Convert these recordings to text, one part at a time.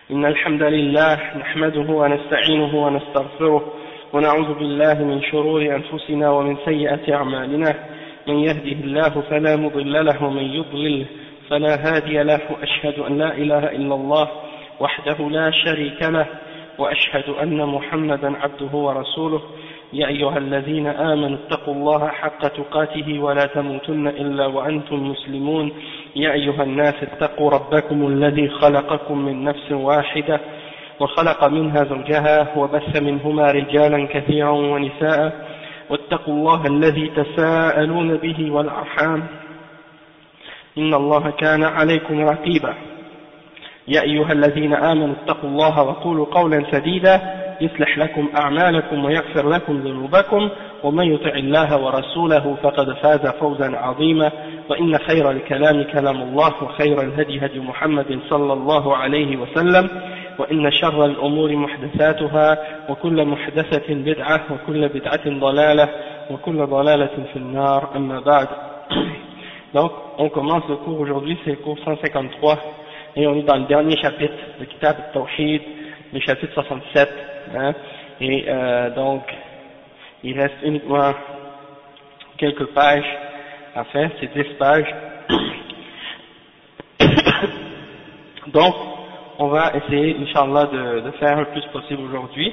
إن الحمد لله نحمده ونستعينه ونستغفره ونعوذ بالله من شرور أنفسنا ومن سيئات أعمالنا من يهده الله فلا مضل له ومن يضلل فلا هادي له وأشهد أن لا إله إلا الله وحده لا شريك له وأشهد أن محمدا عبده ورسوله يا أيها الذين آمنوا اتقوا الله حق تقاته ولا تموتن إلا وأنتم مسلمون يا أيها الناس اتقوا ربكم الذي خلقكم من نفس واحدة وخلق منها زوجها وبث منهما رجالا كثيرا ونساء واتقوا الله الذي تساءلون به والأرحام إن الله كان عليكم رقيبا يا أيها الذين آمنوا اتقوا الله وقولوا قولا سديدا يصلح لكم أعمالكم ويغفر لكم ذنوبكم ومن يطع الله ورسوله فقد فاز فوزا عظيما وإن خير الكلام كلام الله وخير الهدي هدي محمد صلى الله عليه وسلم وإن شر الأمور محدثاتها وكل محدثة بدعة وكل بدعة ضلالة وكل ضلالة في النار أما بعد. Donc on commence le cours aujourd'hui, c'est le cours 153 et on est dans le dernier chapitre de Kitab al-Tawhid, le chapitre 67, hein, et donc il reste uniquement quelques pages à faire, c'est 10 pages. Donc on va essayer, Inch'Allah, de faire le plus possible aujourd'hui.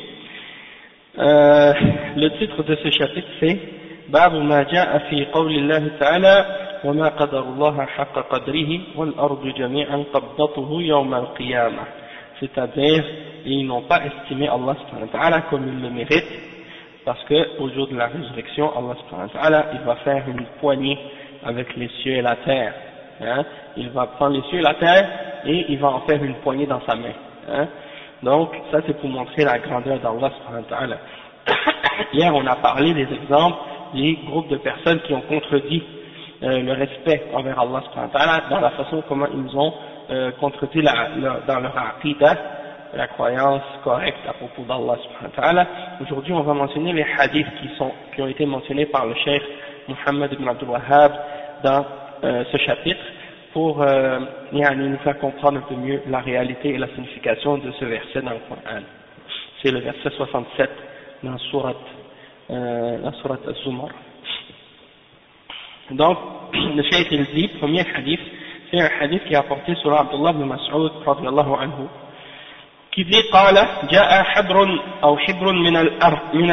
Le titre de ce chapitre c'est Bab ma ja'a fi qawli Allah ta'ala wa ma qadara Allah haqqa qadrihi wal ardu jami'an qabdatuhu yawm al-qiyamah. C'est-à-dire, ils n'ont pas estimé Allah subhanahu wa ta'ala comme il le mérite, parce que au jour de la résurrection, Allah subhanahu wa ta'ala, il va faire une poignée avec les cieux et la terre. Hein? Il va prendre les cieux et la terre et il va en faire une poignée dans sa main. Hein? Donc, ça c'est pour montrer la grandeur d'Allah subhanahu wa ta'ala. Hier, on a parlé des exemples des groupes de personnes qui ont contredit le respect envers Allah subhanahu wa ta'ala dans la façon comment ils ont contredit dans leur aqidah, la croyance correcte à propos d'Allah subhanahu wa ta'ala. Aujourd'hui, on va mentionner les hadiths qui ont été mentionnés par le cheikh Muhammad ibn Abdul Wahhab dans ce chapitre pour nous faire comprendre un peu mieux la réalité et la signification de ce verset dans le Coran. C'est le verset 67 dans la sourate Al-Zumar. Donc, le cheikh il dit, premier hadith, c'est un hadith qui est apporté sur Abdullah ibn Mas'ud radiyallahu anhu, qui dit قال جاء حبر أو حبر من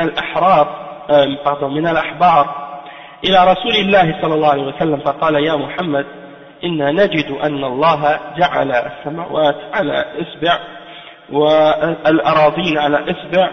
الأحبار إلى رسول الله صلى الله عليه وسلم فقال يا محمد إنا نجد أن الله جعل السماوات على إصبع والأراضين على إصبع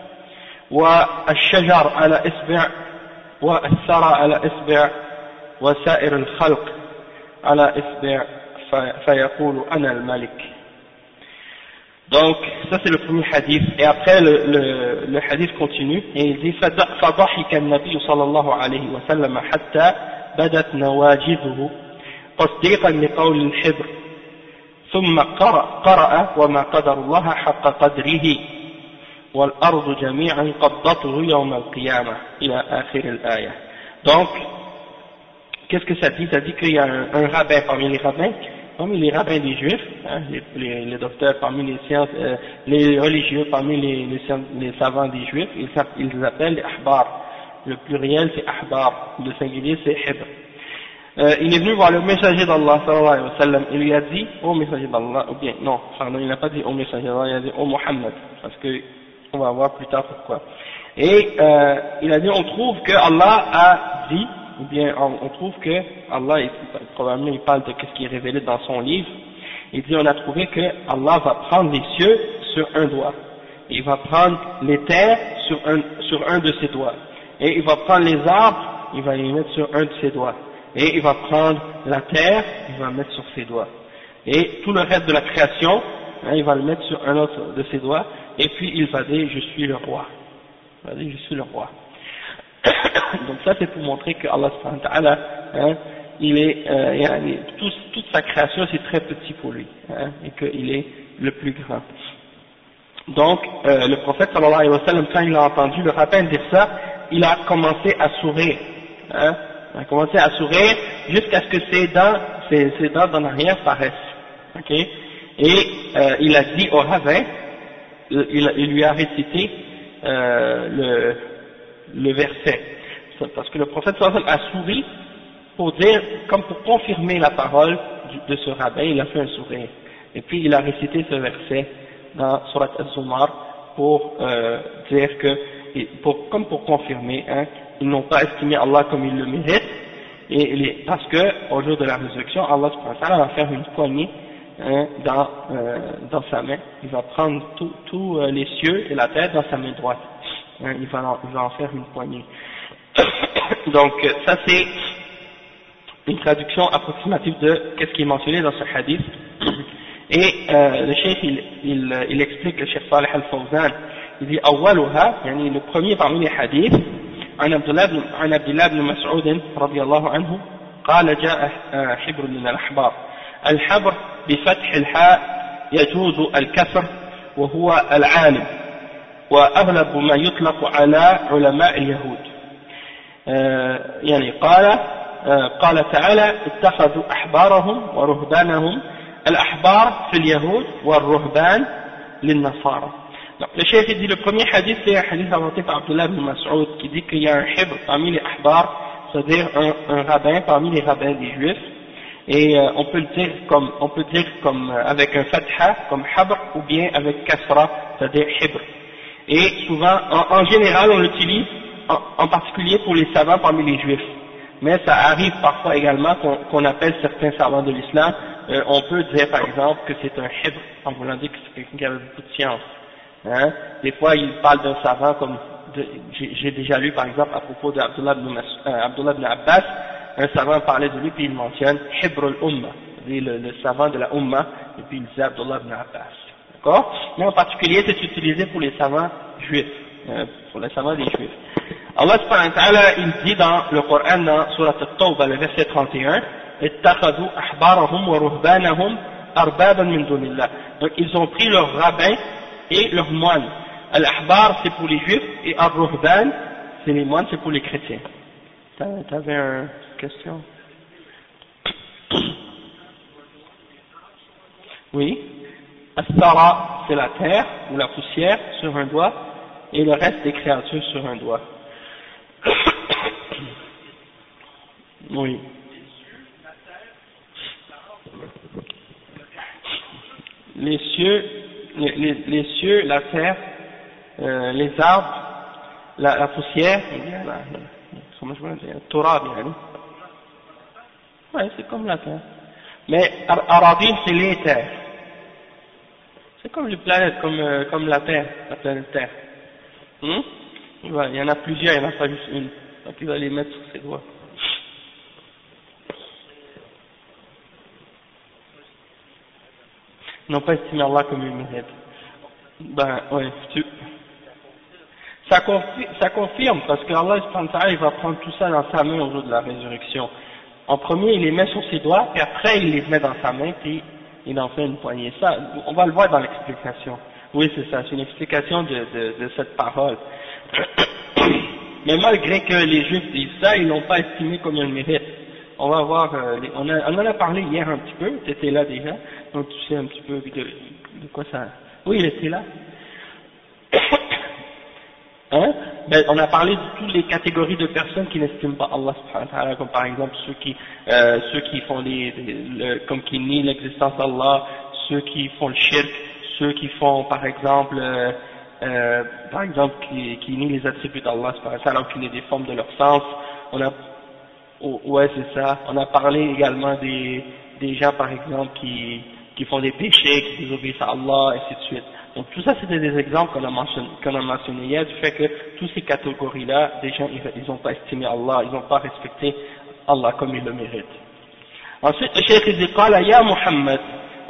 والشجر على إصبع والثرى على إصبع وسائر الخلق على إصبع فيقول أنا الملك. Donc ça c'est le premier hadith et après le hadith continue et il dit فضحك النبي صلى الله عليه وسلم حتى بدت نواجذه تصديقا لقول الحبر ثم قرأ وما قدر الله حق قدره والأرض جميعا قبضته يوم القيامة إلى آخر الآية. Donc qu'est-ce que ça dit? Ça dit qu'il y a un rabbin parmi les rabbins des juifs, hein, les docteurs parmi les sciences, les religieux parmi les savants des juifs, ils appellent les ahbar. Le pluriel c'est ahbar, le singulier c'est hibr. Il est venu voir le messager d'Allah sallallahu alayhi wa sallam, il lui a dit ô messager d'Allah, ou bien non, pardon, il n'a pas dit ô messager d'Allah, il a dit ô Muhammad, parce que on va voir plus tard pourquoi. Et il a dit on trouve que Allah a dit, ou bien on trouve que Allah, probablement il parle de ce qui est révélé dans son livre, il dit on a trouvé que Allah va prendre les cieux sur un doigt, il va prendre les terres sur un de ses doigts, et il va prendre les arbres, il va les mettre sur un de ses doigts, et il va prendre la terre, il va la mettre sur ses doigts, et tout le reste de la création, hein, il va le mettre sur un autre de ses doigts, et puis il va dire je suis le roi. Il va dire je suis le roi. Donc ça c'est pour montrer que Allah subhanahu wa ta'ala, hein, il est, toute sa création c'est très petit pour lui, hein, et qu'il est le plus grand. Donc le prophète sallallahu alayhi wa sallam, quand il a entendu le rabbin dire ça, il a commencé à sourire, hein, il a commencé à sourire jusqu'à ce que ses dents d'en arrière paraissent, ok, Et il a dit au rabbin, il lui a récité le verset, parce que le prophète sallallahu alayhi wa sallam a souri pour dire, comme pour confirmer la parole de ce rabbin, il a fait un sourire, et puis il a récité ce verset dans Surat Al-Zumar pour dire que, comme pour confirmer, hein, ils n'ont pas estimé Allah comme il le mérite, et parce que au jour de la résurrection, Allah subhanahu wa ta'ala va faire une poignée dans sa main, il va prendre tous les cieux et la terre dans sa main droite, hein, il va en faire une poignée. Donc ça c'est une traduction approximative de qu'est-ce qui est mentionné dans ce hadith. Et le cheikh il explique, le cheikh Salih al-Fawzan, il dit awwaluha, yani le premier parmi les hadiths, عن عبد الله بن مسعود رضي الله عنه قال جاء حبر من الأحبار. الحبر بفتح الحاء يجوز الكسر وهو العالم، وأغلب ما يطلق على علماء اليهود. يعني قال تعالى اتخذوا أحبارهم ورهبانهم، الأحبار في اليهود والرهبان للنصارى. Donc, le cheikh dit le premier hadith, c'est un hadith inventé par Abdullah ibn Mas'ud qui dit qu'il y a un hibr parmi les ahbar, c'est-à-dire un rabbin parmi les rabbins des juifs, et on peut dire comme avec un fatha comme habr, ou bien avec kasra, c'est-à-dire hibr. Et souvent, en général, on l'utilise en particulier pour les savants parmi les juifs, mais ça arrive parfois également qu'on appelle certains savants de l'islam, on peut dire par exemple que c'est un hibr, en voulant dire que c'est quelqu'un qui avait beaucoup de science. Hein? Des fois, il parle d'un savant comme j'ai déjà lu par exemple à propos d'Abdullah ibn Abbas, un savant parlait de lui puis il mentionne Hibr al-Umma, le savant de la Umma, et puis il disait Abdullah ibn Abbas. D'accord? Mais en particulier, c'est utilisé pour les savants juifs, pour les savants des juifs. Allah subhanahu wa ta'ala, il dit dans le Coran, dans Surat At-Tawbah, le verset 31, ittakhadhu ahbarahum wa ruhbanahum arbaban min dunillah. Donc ils ont pris leurs rabbins et leurs moines. Al-ahbar c'est pour les juifs et al-ruhban c'est les moines, c'est pour les chrétiens. T'avais une question? Oui. As-sara c'est la terre ou la poussière sur un doigt et le reste des créatures sur un doigt. Oui. Les cieux, la terre, les arbres, la poussière, comment je peux dire, Torah, bien. Ouais, c'est comme la terre. Mais Arabim, c'est les terres. C'est comme les planètes, comme la Terre, la planète Terre. Il y en a plusieurs, il n'y en a pas juste une. Donc il va les mettre sur ses doigts. Ils n'ont pas estimé Allah comme il mérite. Ben, ouais, ça confirme, parce que Allah il va prendre tout ça dans sa main au jour de la résurrection. En premier, il les met sur ses doigts, puis après, il les met dans sa main, puis il en fait une poignée. Ça, on va le voir dans l'explication. Oui, c'est ça, c'est une explication de cette parole. Mais malgré que les Juifs disent ça, ils l'ont pas estimé comme il le mérite. On va voir, on en a parlé hier un petit peu, tu étais là déjà, donc tu sais un petit peu de quoi ça... Oui, il était là. Hein? Ben, on a parlé de toutes les catégories de personnes qui n'estiment pas Allah subhanahu wa ta'ala, comme par exemple ceux qui font comme qui nient l'existence d'Allah, ceux qui font le shirk, ceux qui font par exemple qui nient les attributs d'Allah subhanahu wa ta'ala, qui les déforment de leur sens. Ouais, c'est ça. On a parlé également des gens par exemple qui font des péchés, qui désobéissent à Allah, et ainsi de suite. Donc tout ça c'était des exemples qu'on a mentionné hier du fait que toutes ces catégories-là, des gens ils n'ont pas estimé Allah, ils n'ont pas respecté Allah comme il le mérite. Ensuite le cheikh dit قال يا محمد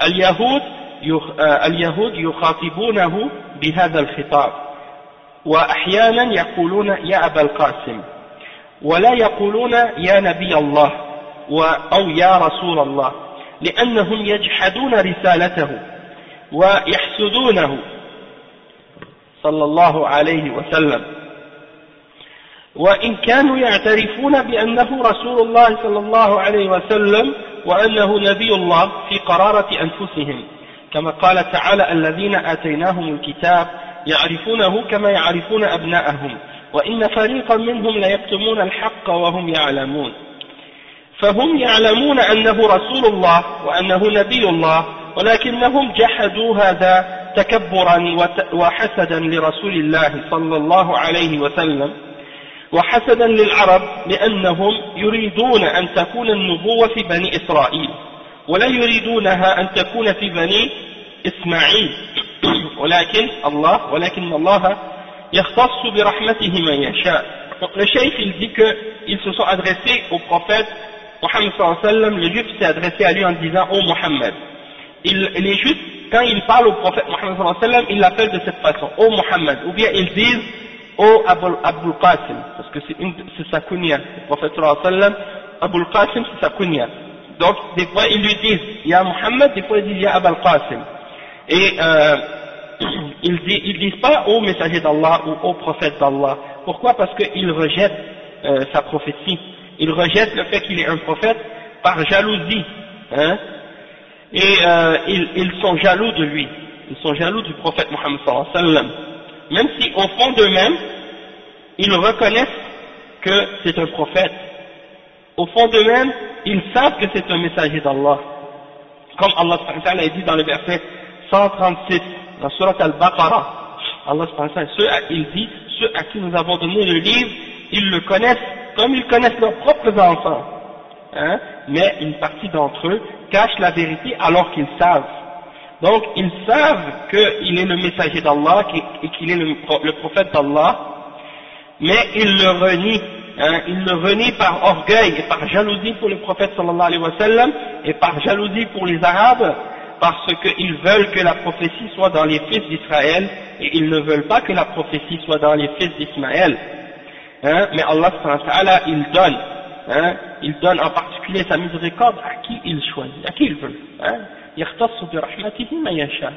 اليهود يخاطبونه بهذا الخطاب وأحيانا يقولون يا أبا القاسم ولا يقولون يا نبي الله أو يا رسول الله لأنهم يجحدون رسالته ويحسدونه صلى الله عليه وسلم وإن كانوا يعترفون بأنه رسول الله صلى الله عليه وسلم وأنه نبي الله في قرارة أنفسهم كما قال تعالى الذين آتيناهم الكتاب يعرفونه كما يعرفون أبناءهم وإن فريقا منهم ليكتمون الحق وهم يعلمون. فهم يعلمون أنه رسول الله وأنه نبي الله ولكنهم جحدوا هذا تكبرا وحسدا لرسول الله صلى الله عليه وسلم وحسدا للعرب لأنهم يريدون أن تكون النبوة في بني إسرائيل ولا يريدونها أن تكون في بني إسماعيل ولكن الله يختص برحمته من يشاء. Donc le cheikh il dit qu'ils se sont adressés au prophète Mohammed sallallahu alayhi wa sallam, le juif s'est adressé à lui en disant « Oh Mohammed ». Les juifs, quand ils parlent au prophète Mohammed sallallahu alayhi wa sallam, ils l'appellent de cette façon « Oh Mohammed » ou bien ils disent « Oh Abul Qasim » parce que c'est sa kunya. Le prophète sallallahu alayhi wa sallam, Abul Qasim c'est sa kunya. Donc des fois ils lui disent « Ya Mohammed », des fois ils disent « Ya Abul Qasim ». Et ils disent pas « Oh messager d'Allah » ou « Oh prophète d'Allah ». Pourquoi? Parce qu'ils rejettent sa prophétie. Ils rejettent le fait qu'il est un prophète par jalousie, hein, et ils sont jaloux de lui, ils sont jaloux du prophète Mohammed sallallahu alayhi wa sallam, même si au fond d'eux-mêmes, ils reconnaissent que c'est un prophète, au fond d'eux-mêmes, ils savent que c'est un messager d'Allah, comme Allah subhanahu wa ta'ala dit dans le verset 136, dans Surat Al-Baqarah, Allah subhanahu wa ta'ala, il dit, ceux à qui nous avons donné le livre, ils le connaissent comme ils connaissent leurs propres enfants, hein, mais une partie d'entre eux cachent la vérité alors qu'ils savent. Donc ils savent qu'il est le messager d'Allah et qu'il est le prophète d'Allah, mais ils le renient, hein, ils le renient par orgueil et par jalousie pour le prophète sallallahu alayhi wa sallam et par jalousie pour les Arabes, parce qu'ils veulent que la prophétie soit dans les fils d'Israël et ils ne veulent pas que la prophétie soit dans les fils d'Ismaël. Hein, mais Allah subhanahu wa ta'ala il donne en particulier sa miséricorde à qui il choisit, à qui il veut. يختص برحمته من يشاء.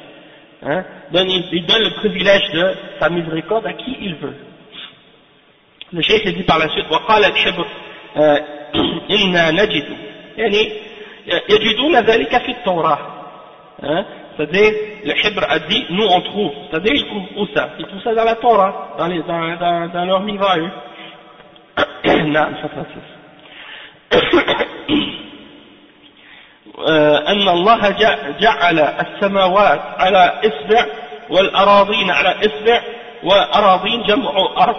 Il donne le privilège de sa miséricorde à qui il veut. Le cheikh dit par la suite وقال الحبر إنا نجد يعني يجدون ذلك في التوراة. C'est-à-dire, le Hibr a dit, nous on trouve, c'est-à-dire ils trouvent où ça? Ils trouvent ça dans la Torah, dans leur livre à eux. نعم أن الله جعل السماوات على إصبع والأراضين على إصبع وأراضين جمع أرض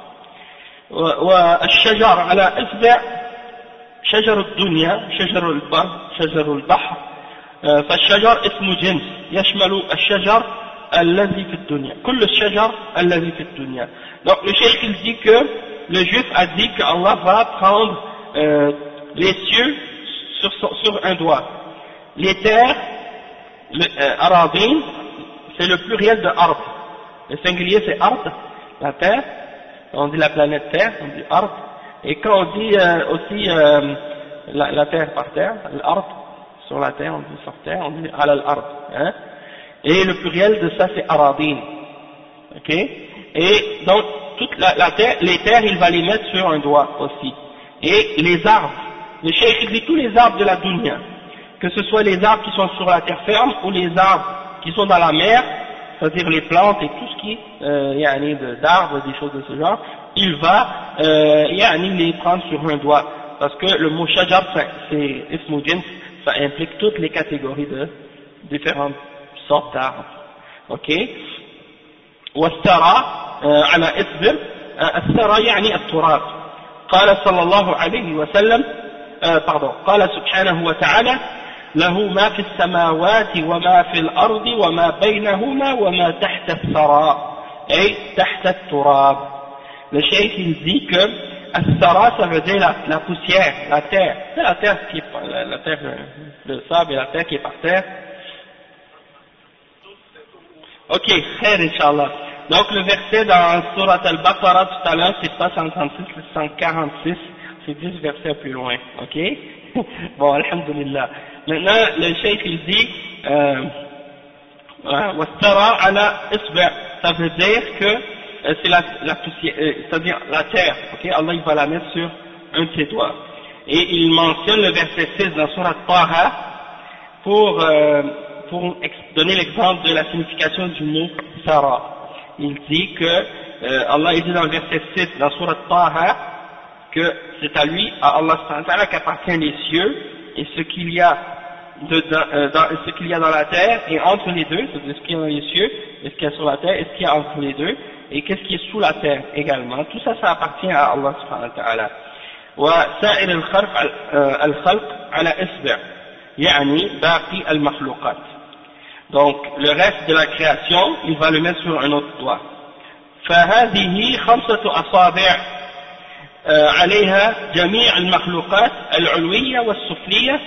والشجر على إصبع شجر الدنيا شجر البحر فالشجر اسم جنس يشمل الشجر الذي في الدنيا كل الشجر الذي في الدنيا. Donc le cheikh il dit que le juif a dit qu'Allah va prendre les cieux sur un doigt, les terres, aradin, c'est le pluriel de ard, le singulier c'est ard, la terre, on dit la planète terre, on dit ard, et quand on dit aussi la terre par terre, l'ard, sur la terre, on dit sur terre, on dit al ard, hein, et le pluriel de ça c'est aradin, ok, et donc toute la terre, les terres il va les mettre sur un doigt aussi, et les arbres, le cheikh dit tous les arbres de la dunya, que ce soit les arbres qui sont sur la terre ferme ou les arbres qui sont dans la mer, c'est-à-dire les plantes et tout ce qui d'arbres, des choses de ce genre, il va les prendre sur un doigt, parce que le mot shajar c'est ismu jins, ça implique toutes les catégories de différentes sortes d'arbres, ok. والثرى على إصبع الثرى يعني التراب قال صلى الله عليه وسلم قال سبحانه وتعالى له ما في السماوات وما في الأرض وما بينهما وما تحت الثرى أي تحت التراب. Le cheikh il dit que الثرى ça veut dire la poussière, la terre, c'est la terre qui est la terre, le sable et la terre qui est par terre. Ok, khair Inch'Allah. Donc le verset dans Surat Al-Baqarah tout à l'heure, c'est pas 136, c'est 146, c'est 10 versets plus loin, ok. Bon, alhamdulillah. Maintenant, le cheikh il dit, wastara ala isba', ça veut dire que c'est la poussière, c'est-à-dire la terre, ok. Allah il va la mettre sur un de ses doigts. Et il mentionne le verset 6 dans Surat Taha pour donner l'exemple de la signification du mot Sara. Il dit que Allah dit dans le verset 6 dans Surat Taha que c'est à lui, à Allah subhanahu wa ta'ala, qu'appartient les cieux et ce qu'il y a ce qu'il y a dans la terre et entre les deux, c'est-à-dire ce qu'il y a dans les cieux et ce qu'il y a sur la terre et ce qu'il y a entre les deux et qu'est-ce qui est sous la terre également. Tout ça, ça appartient à Allah subhanahu wa ta'ala. وسائر الخلق على إصبع يعني باقي المخلوقات. Donc le reste de la création, il va le mettre sur un autre doigt. فهذه 5 أصابع عليها جميع المخلوقات العلوية والسفلية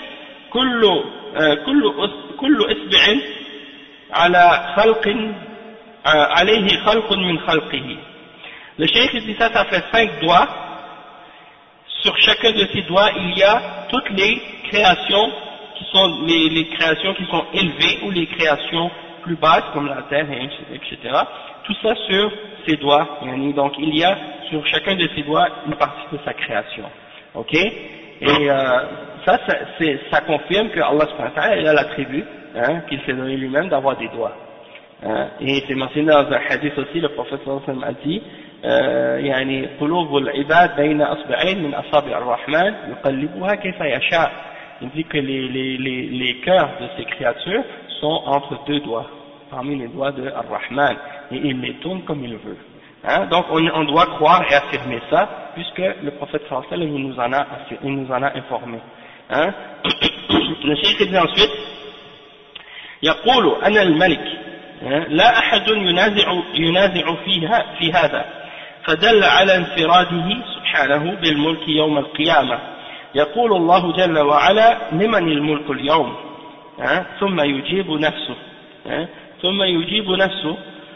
كل إصبع على خلق عليه خلق من خلقه. Le cheikh dit ça fait 5 doigts. Sur chacun de ces doigts, il y a toutes les créations qui sont les créations qui sont élevées ou les créations plus basses comme la terre, etc. Tout ça sur ses doigts. Donc il y a sur chacun de ses doigts une partie de sa création. Ok? Et ça confirme que Allah subhanahu wa ta'ala, il a l'attribut qu'il s'est donné lui-même d'avoir des doigts. Et c'est mentionné dans un hadith aussi, le prophète sallallahu alayhi wa sallam a dit يعني قلوب العباد بين أصبعين من أصابع الرحمن يقلبها كيف يشاء. Il dit que les cœurs de ces créatures sont entre 2 doigts, parmi les doigts de Ar-Rahman, et il les tourne comme il veut. Donc on doit croire et affirmer ça, puisque le prophète sallallahu alayhi wa sallam il nous en a informé. Le cheikh dit ensuite يقول أنا الملك لا أحد ينازع في هذا فدل على انفراده سبحانه بالملك يوم القيامة. يقول الله جل وعلا لمن الملك اليوم ثم يجيب نفسه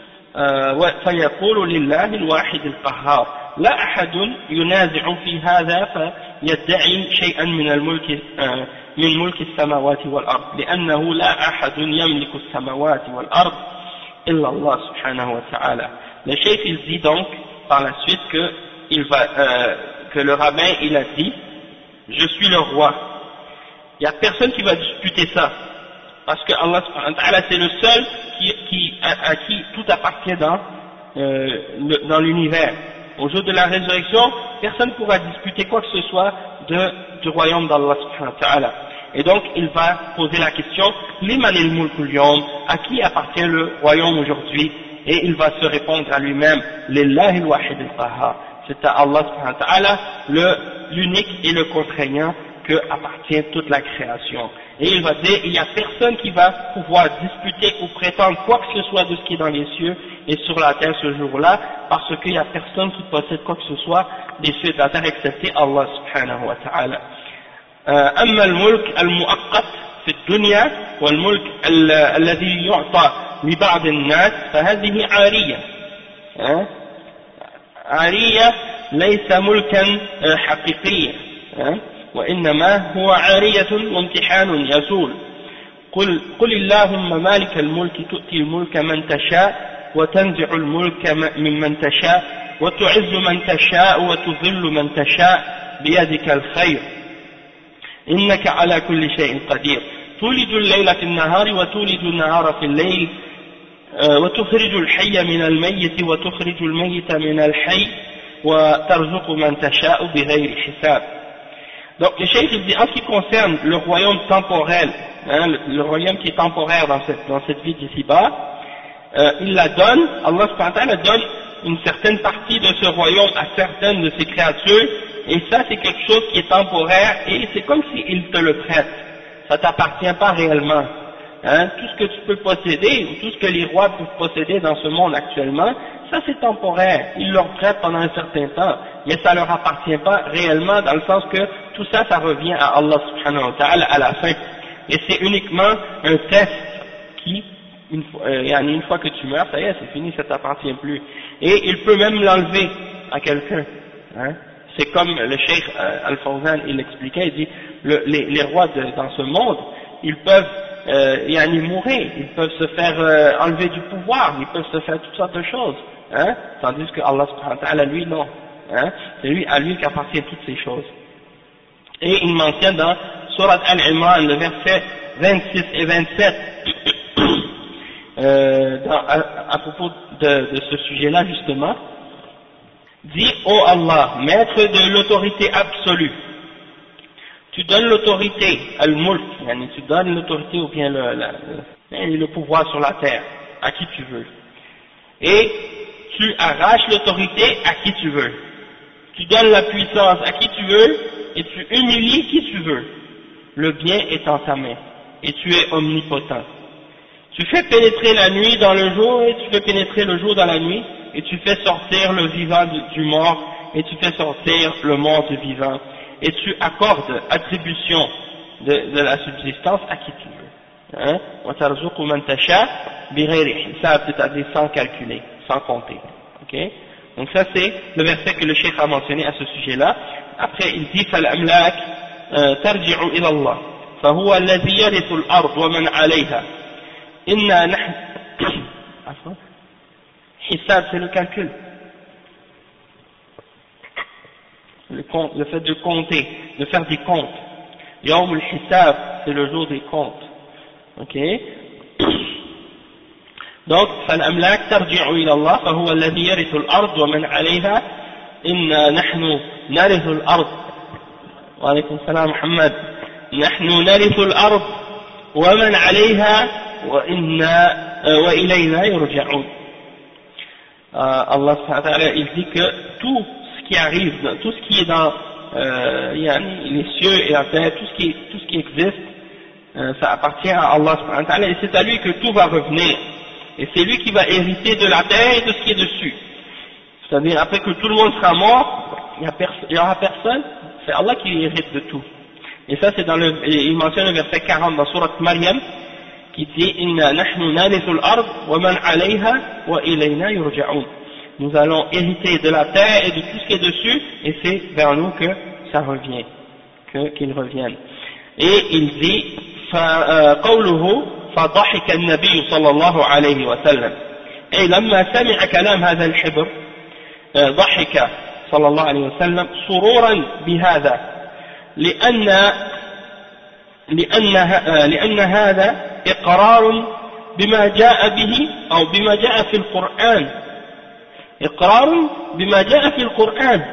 فيقول لله الواحد القهار. لا أحد ينازع في هذا فيدعي شيئا من الملك من ملك السماوات والأرض لأنه لا أحد يملك السماوات والأرض إلا الله سبحانه وتعالى. Le cheikh il dit donc par la suite que le rabbin il a dit je suis le roi. Il n'y a personne qui va disputer ça parce que Allah subhanahu wa ta'ala c'est le seul à qui tout appartient dans l'univers. Au jour de la résurrection, personne ne pourra disputer quoi que ce soit du royaume d'Allah subhanahu wa ta'ala. Et donc il va poser la question liman al-mulku al-yawm, à qui appartient le royaume aujourd'hui? Et il va se répondre à lui-même lillahi al-wahid al-qahhar, c'est à Allah subhanahu wa ta'ala l'unique et le contraignant que appartient toute la création. Et il va dire il n'y a personne qui va pouvoir disputer ou prétendre quoi que ce soit de ce qui est dans les cieux et sur la terre ce jour-là, parce qu'il n'y a personne qui possède quoi que ce soit des cieux et de la terre excepté Allah subhanahu wa ta'ala. أما الملك المؤقت في الدنيا والملك الذي يعطى لبعض الناس فهذه عارية عارية ليس ملكا حقيقيا وإنما هو عارية وامتحان يزول قل اللهم مالك الملك تؤتي الملك من تشاء وتنزع الملك ممن تشاء وتعز من تشاء وتذل من تشاء بيدك الخير إنك على كل شيء قدير تولد الليل في النهار وتولد النهار في الليل وتخرج الحي من الميت وتخرج الميت من الحي وترزق من تشاء بغير حساب. Donc le cheikh dit en ce qui concerne le royaume temporel, le royaume qui est temporaire dans cette vie d'ici-bas, il la donne, Allah subhanahu wa ta'ala donne une certaine partie de ce royaume à certaines de ses créatures, et ça c'est quelque chose qui est temporaire, et c'est comme s'il te le prête, ça t'appartient pas réellement. Tout ce que tu peux posséder, ou tout ce que les rois peuvent posséder dans ce monde actuellement, ça c'est temporaire, ils leur prêtent pendant un certain temps, mais ça leur appartient pas réellement, dans le sens que tout ça, ça revient à Allah subhanahu wa ta'ala à la fin, et c'est uniquement un test qui, une fois que tu meurs, ça y est, c'est fini, ça t'appartient plus, et il peut même l'enlever à quelqu'un, c'est comme le cheikh Al-Fawzan, il expliquait, il dit, les rois dans ce monde, ils peuvent mourir, ils peuvent se faire enlever du pouvoir, ils peuvent se faire toutes sortes de choses, tandis que Allah subhanahu wa ta'ala, lui, non, c'est à lui qu'appartient toutes ces choses. Et il mentionne dans Surat Al-Imran, le verset 26 et 27, à propos de ce sujet-là justement, dit: ô Allah, maître de l'autorité absolue, tu donnes l'autorité, al-mulk, tu donnes l'autorité ou bien le pouvoir sur la terre à qui tu veux, et tu arraches l'autorité à qui tu veux, tu donnes la puissance à qui tu veux et tu humilies qui tu veux, le bien est en ta main et tu es omnipotent. Tu fais pénétrer la nuit dans le jour et tu fais pénétrer le jour dans la nuit, et tu fais sortir le vivant du mort et tu fais sortir le mort du vivant, et tu accordes attribution de la subsistance à qui tu veux. وَتَرْزُقُ مَنْ تَشَاءُ بِغَيْرِ حِسَابٍ, c'est-à-dire sans calculer, sans compter. Okay? Donc ça c'est le verset que le cheikh a mentionné à ce sujet-là. Après il dit: فَالْأَمْلَاكُ تَرْجِعُ إِلَى اللَّهِ فَهُوَ الَّذِي يَرِثُ الْأَرْضَ وَمَنْ عَلَيْهَا إِنَّا نَحْنُ. Hisab, c'est le calcul, le fait de compter, de faire des comptes. Yawm al-Hisab, c'est le jour des comptes. Ok? Donc, فالأملاك ترجع إلى الله فهو الذي يرث الأرض ومن عليها إنا نحن نرث الأرض. وعليكم السلام محمد. نحن نرث الأرض ومن عليها وإلينا يرجعون. Allah subhanahu wa ta'ala, il dit que tout ce qui arrive, tout ce qui est dans les cieux et la terre, tout ce qui existe, ça appartient à Allah subhanahu wa ta'ala, et c'est à lui que tout va revenir, et c'est lui qui va hériter de la terre et de ce qui est dessus. C'est-à-dire, après que tout le monde sera mort, il n'y aura personne, c'est Allah qui hérite de tout. Et ça c'est il mentionne le verset 40 dans sourate Maryam, qui dit: Inna nahnu narithul ard wa man alayha wa ilayna yurja'un. Nous allons hériter de la terre et de tout ce qui est dessus, et c'est vers nous que ça revient, qu'ils reviennent. Et il dit: قوله فضحك النبي صلى الله عليه وسلم. Et لما سمع كلام هذا الحبر ضحك صلى الله عليه وسلم سرورا بهذا لأن هذا إقرار بما جاء به أو بما جاء في القرآن، إقرار بما جاء في القرآن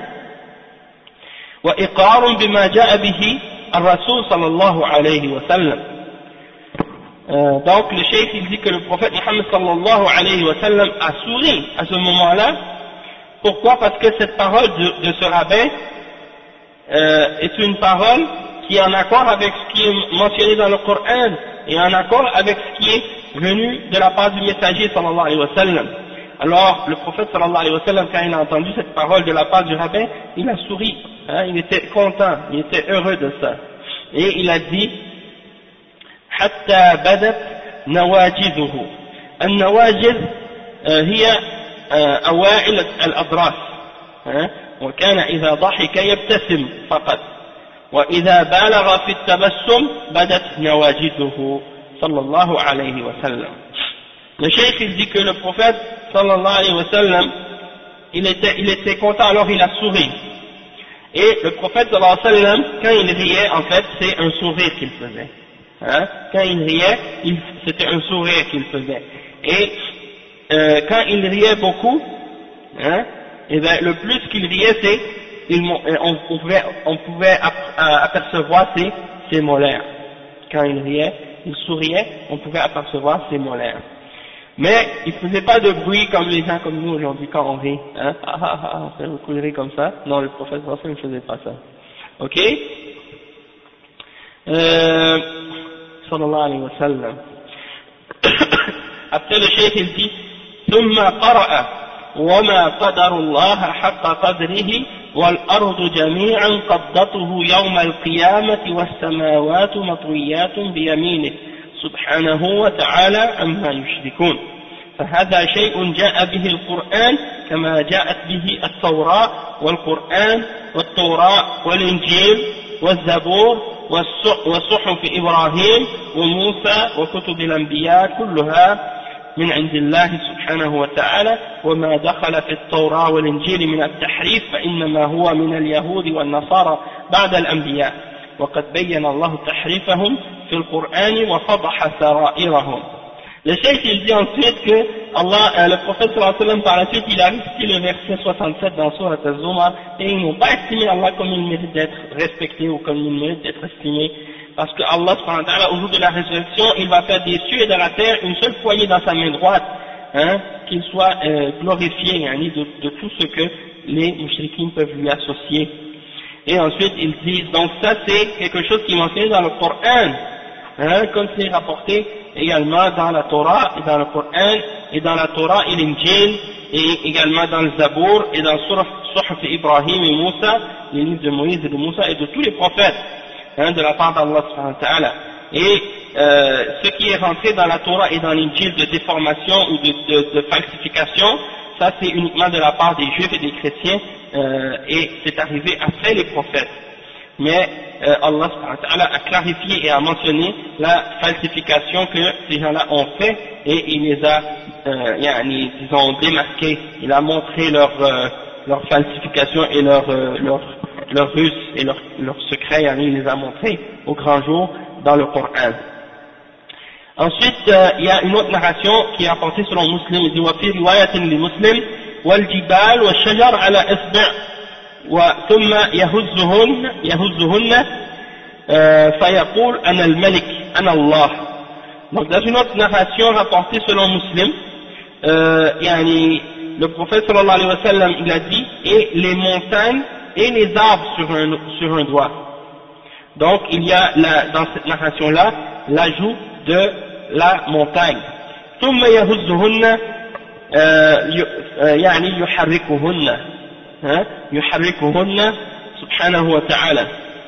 وإقرار بما جاء به الرسول صلى الله عليه وسلم. Donc le cheikh il dit que le prophète Mohammed sallallahu alayhi wa sallam a souri à ce moment-là. Pourquoi? Parce que cette parole de ce rabbin est une parole qui est en accord avec ce qui est mentionné dans le Coran et en accord avec ce qui est venu de la part du messager sallallahu alayhi wa sallam. Alors le prophète sallallahu alayhi wa sallam, quand il a entendu cette parole de la part du rabbin, il a souri, il était content, il était heureux de ça, et il a dit: حتى بدت نواجذه. النواجذ هي أوائل الأضراس، وكان إذا ضحك يبتسم فقط، وإذا بالغ في التبسم بدت نواجذه صلى الله عليه وسلم. Le cheikh il dit que le prophète sallallahu alayhi wa sallam il était content, alors il a souri. Et le prophète sallallahu alayhi wa sallam, quand il riait, en fait c'est un sourire qu'il faisait. Quand il riait, c'était un sourire qu'il faisait. Et quand il riait beaucoup, et bien, le plus qu'il riait, c'est on pouvait apercevoir ses molaires. Quand il riait, il souriait, on pouvait apercevoir ses molaires. Mais il ne faisait pas de bruit comme les gens comme nous aujourd'hui quand on rit. On fait beaucoup de rire comme ça. Non, le prophète ne faisait pas ça. Ok? Sallallahu alayhi wa sallam. Après le cheikh il dit: ثم قرأ وما قدر الله حق قدره والأرض جميعا قبضته يوم القيامة والسماوات مطويات بيمينه سبحانه وتعالى عما يشركون. فهذا شيء جاء به القرآن كما جاءت به التوراة والقرآن والتوراة والإنجيل والزبور وصحف إبراهيم وموسى وكتب الأنبياء كلها من عند الله سبحانه وتعالى، وما دخل في التوراة والإنجيل من التحريف فإنما هو من اليهود والنصارى بعد الأنبياء، وقد بين الله تحريفهم في القرآن وفضح سرائرهم. Le cheikh il dit ensuite que Allah, le prophète sallallahu alayhi wa sallam par la suite il a récité le verset 67 dans Surat Az-Zumar et ils n'ont pas estimé Allah comme il mérite d'être respecté ou comme il mérite d'être estimé parce que Allah subhanahu wa ta'ala au jour de la résurrection il va faire des cieux et de la terre une seule poignée dans sa main droite, hein, qu'il soit glorifié de tout ce que les mushrikines peuvent lui associer. Et ensuite ils disent, donc ça c'est quelque chose qui est mentionné dans le Coran, hein, comme c'est rapporté également dans la Torah et dans le Coran et dans la Torah et l'Injil et également dans le Zabour et dans le Suhuf Ibrahim et Moussa, les livres de Moïse et de Moussa et de tous les prophètes, hein, de la part d'Allah subhanahu wa ta'ala. Et ce qui est rentré dans la Torah et dans l'Injil de déformation ou de falsification, ça c'est uniquement de la part des Juifs et des chrétiens et c'est arrivé après les prophètes. Mais Allah subhanahu wa ta'ala a clarifié et a mentionné la falsification que ces gens-là ont fait et il les a disons démasqués, il a montré leur falsification et leur ruse et leur secret, il les a montrés au grand jour dans le Coran. Ensuite, il y a une autre narration qui est apportée selon Muslim, il dit وفي رواية لمسلم والجبال والشجر على إصبع ثم يهزهن فيقول أنا الملك أنا الله. Donc dans une autre narration rapportée selon Muslim, le prophète sallallahu alayhi wa sallam il a dit et les montagnes et les arbres sur un doigt. Donc il y a dans cette narration là l'ajout de la montagne. ثم يهزهن يحركهن سبحانه وتعالى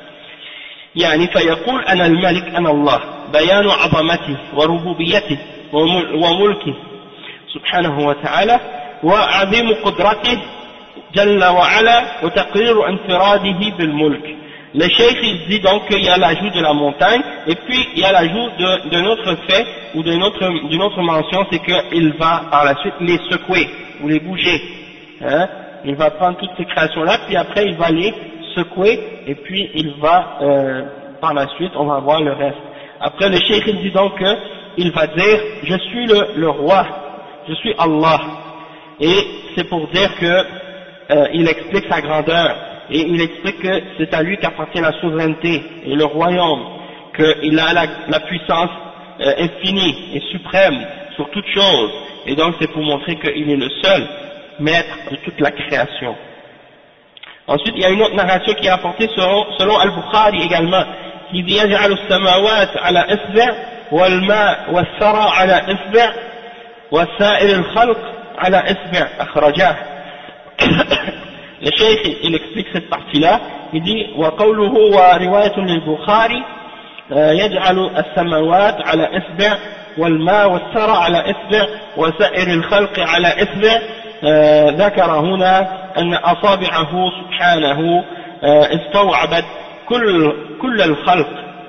فيقول أنا الملك أنا الله بيان عظمته وربوبيته وملكه سبحانه وتعالى وعظيم قدرته جل وعلا وتقرير انفراده بالملك. Le cheikh il dit donc qu'il y a l'ajout de la montagne et puis il y a l'ajout d'un autre fait ou d'une autre mention, c'est qu'il va par la suite les secouer ou les bouger, hein? Il va prendre toutes ces créations là puis après il va les secouer et puis il va par la suite on va voir le reste. Après le cheikh il dit donc qu'il va dire je suis le roi, je suis Allah, et c'est pour dire que il explique sa grandeur et il explique que c'est à lui qu'appartient la souveraineté et le royaume, qu'il a la puissance infinie et suprême sur toute chose, et donc c'est pour montrer qu'il est le seul maître de toute la création. Ensuite il y a une autre narration qui est apportée selon Al-Bukhari également, qui dit يجعل السماوات على إصبع والماء والثرى على إصبع وسائر الخلق على إصبع أخرجاه. Le cheikh il explique cette partie-là, il dit وقوله ورواية للبخاري يجعل السماوات على إصبع والماء والثرى على إصبع وسائر الخلق على إصبع. ذكر هنا أن أصابعه سبحانه استوعبت كل الخلق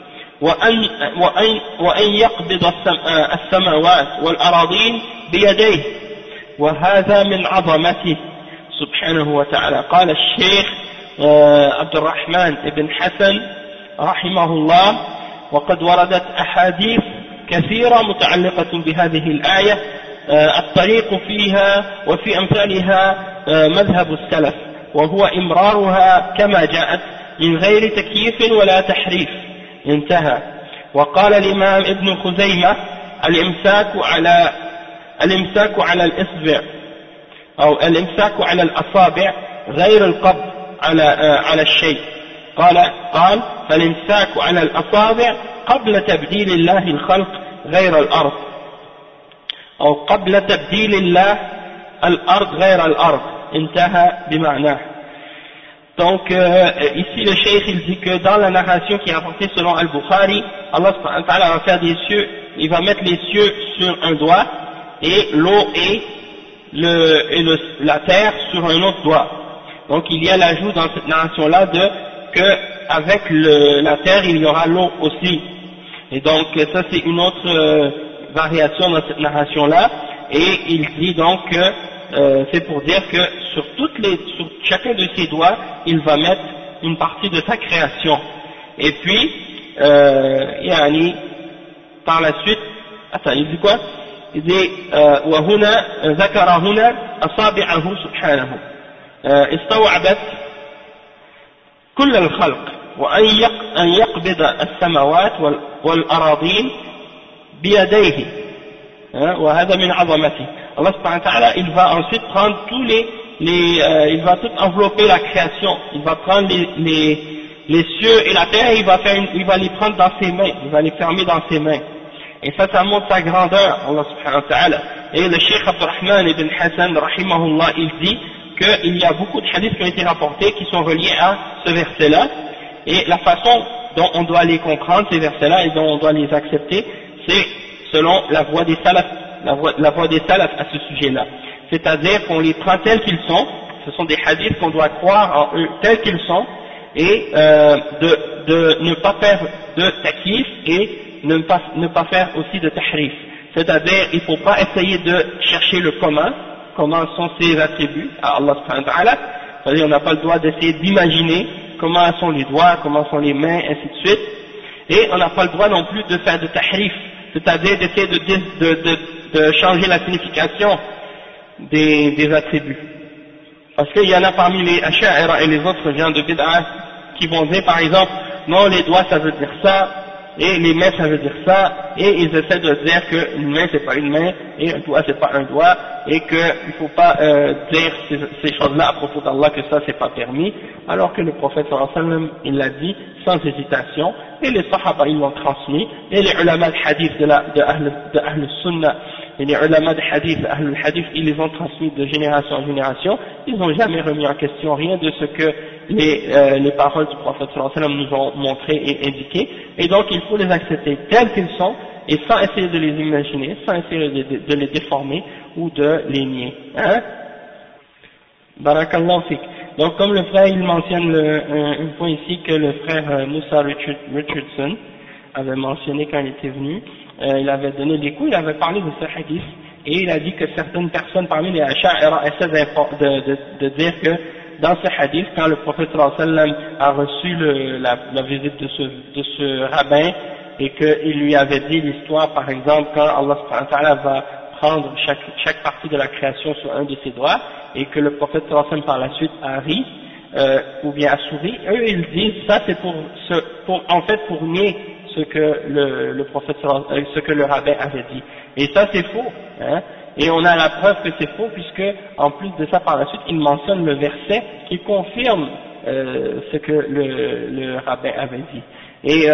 وأن يقبض السماوات والأراضين بيديه وهذا من عظمته سبحانه وتعالى. قال الشيخ عبد الرحمن بن حسن رحمه الله وقد وردت أحاديث كثيرة متعلقة بهذه الآية الطريق فيها وفي أمثالها مذهب السلف وهو إمرارها كما جاءت من غير تكييف ولا تحريف. انتهى. وقال الإمام ابن خزيمة الإمساك على الإصبع أو الإمساك على الأصابع غير القبض على الشيء. قال فالإمساك على الأصابع قبل تبديل الله الخلق غير الأرض أو قبل تبديل الله الأرض غير الأرض. انتهى بمعناه. Donc ici le cheikh il dit que dans la narration qui est apportée selon Al-Bukhari, Allah subhanahu wa ta'ala va faire des cieux, il va mettre les cieux sur un doigt et l'eau et la terre sur un autre doigt. Donc il y a l'ajout dans cette narration là que avec la terre il y aura l'eau aussi. Et donc ça c'est une autre variation dans cette narration là, et il dit donc que c'est pour dire que sur chacun de ses doigts il va mettre une partie de sa création. Et puis par la suite, attends, il dit quoi? il dit وهنا ذكر هنا أصابعه سبحانه استوعبت كل الخلق وأن يقبض السماوات والأراضين بيديه وهذا من عظمته. Allah subhanahu wa ta'ala, il va ensuite prendre il va tout envelopper la création, il va prendre les cieux et la terre, il va les prendre dans ses mains, il va les fermer dans ses mains. Et ça montre sa grandeur, Allah subhanahu wa ta'ala. Et le Cheikh Abdurrahman ibn Hassan, rahimahullah, il dit qu'il y a beaucoup de hadiths qui ont été rapportés qui sont reliés à ce verset-là, et la façon dont on doit les comprendre, ces versets-là, et dont on doit les accepter, c'est selon la voie des salafs, la voie des salafs à ce sujet-là. C'est-à-dire qu'on les prend tels qu'ils sont, ce sont des hadiths qu'on doit croire en eux tels qu'ils sont, et de ne pas faire de takyif et ne pas faire aussi de tahrif. C'est-à-dire, il ne faut pas essayer de chercher le comment sont ces attributs à Allah subhanahu wa ta'ala. C'est-à-dire, on n'a pas le droit d'essayer d'imaginer comment sont les doigts, comment sont les mains, ainsi de suite. Et on n'a pas le droit non plus de faire de tahrif, c'est-à-dire d'essayer de changer la signification des attributs. Parce qu'il y en a parmi les Asha'ira et les autres gens de Bid'a qui vont dire par exemple, non, les doigts ça veut dire ça, et les mains ça veut dire ça, et ils essaient de dire qu'une main c'est pas une main, et un doigt c'est pas un doigt, et qu'il ne faut pas dire ces choses-là à propos d'Allah, que ça c'est pas permis, alors que le prophète sallallahu alayhi wa sallam, il l'a dit sans hésitation, et les sahaba ils l'ont transmis, et les ulama de hadith de Ahl Sunnah, et les ulama de hadith, Ahl Hadith, ils les ont transmis de génération en génération, ils n'ont jamais remis en question rien de ce que les paroles du prophète sallallahu alayhi wa sallam nous ont montré et indiqué, et donc il faut les accepter tels qu'ils sont, et sans essayer de les imaginer, sans essayer de les déformer ou de les nier. Hein? Barakallahu fik. Donc comme le frère il mentionne un point ici que le frère Moussa Richardson avait mentionné quand il était venu, il avait donné des coups, il avait parlé de ce hadith, et il a dit que certaines personnes parmi les Asha'ira essaient de dire que dans ce hadith, quand le prophète sallallahu alayhi wa sallam a reçu la visite de ce rabbin, et qu'il lui avait dit l'histoire, par exemple, quand Allah subhanahu wa ta'ala va prendre chaque partie de la création sur un de ses doigts, et que le prophète sallallahu alayhi wa sallam par la suite a ri, ou bien a souri, eux ils disent ça c'est pour nier ce que le prophète ce que le rabbin avait dit. Et ça c'est faux, hein. Et on a la preuve que c'est faux, puisque en plus de ça par la suite il mentionne le verset qui confirme ce que le rabbin avait dit. Et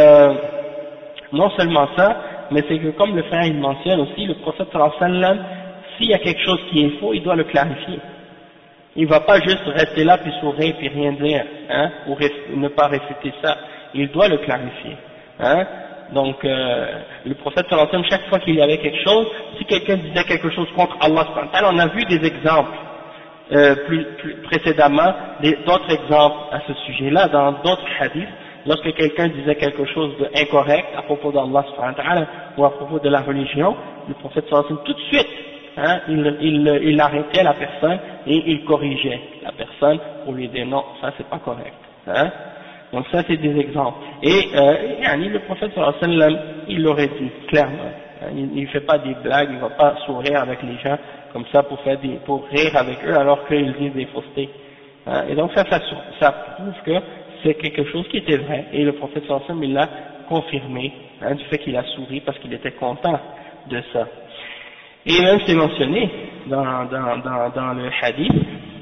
non seulement ça, mais c'est que comme le frère il mentionne aussi, le prophète sallallahu alayhi wa sallam, s'il y a quelque chose qui est faux, il doit le clarifier. Il ne va pas juste rester là puis sourire puis rien dire, hein, ou ne pas réfuter ça. Il doit le clarifier, hein. Donc le prophète sallallahu alayhi wa sallam, chaque fois qu'il y avait quelque chose, si quelqu'un disait quelque chose contre Allah subhanahu wa ta'ala, on a vu des exemples plus précédemment, d'autres exemples à ce sujet-là dans d'autres hadiths. Lorsque quelqu'un disait quelque chose d'incorrect à propos d'Allah subhanahu wa ta'ala ou à propos de la religion, le prophète sallallahu alayhi wa sallam tout de suite, hein, il arrêtait la personne et il corrigeait la personne pour lui dire non, ça c'est pas correct, hein. Donc ça c'est des exemples. Et le prophète sallallahu alayhi wa sallam, il l'aurait dit clairement, hein, il ne fait pas des blagues, il ne va pas sourire avec les gens comme ça pour rire avec eux alors qu'ils disent des faussetés, hein. Et donc ça prouve que c'est quelque chose qui était vrai, et le prophète sallallahu alayhi wa sallam il l'a confirmé, hein, du fait qu'il a souri parce qu'il était content de ça. Et même c'est mentionné dans le hadith,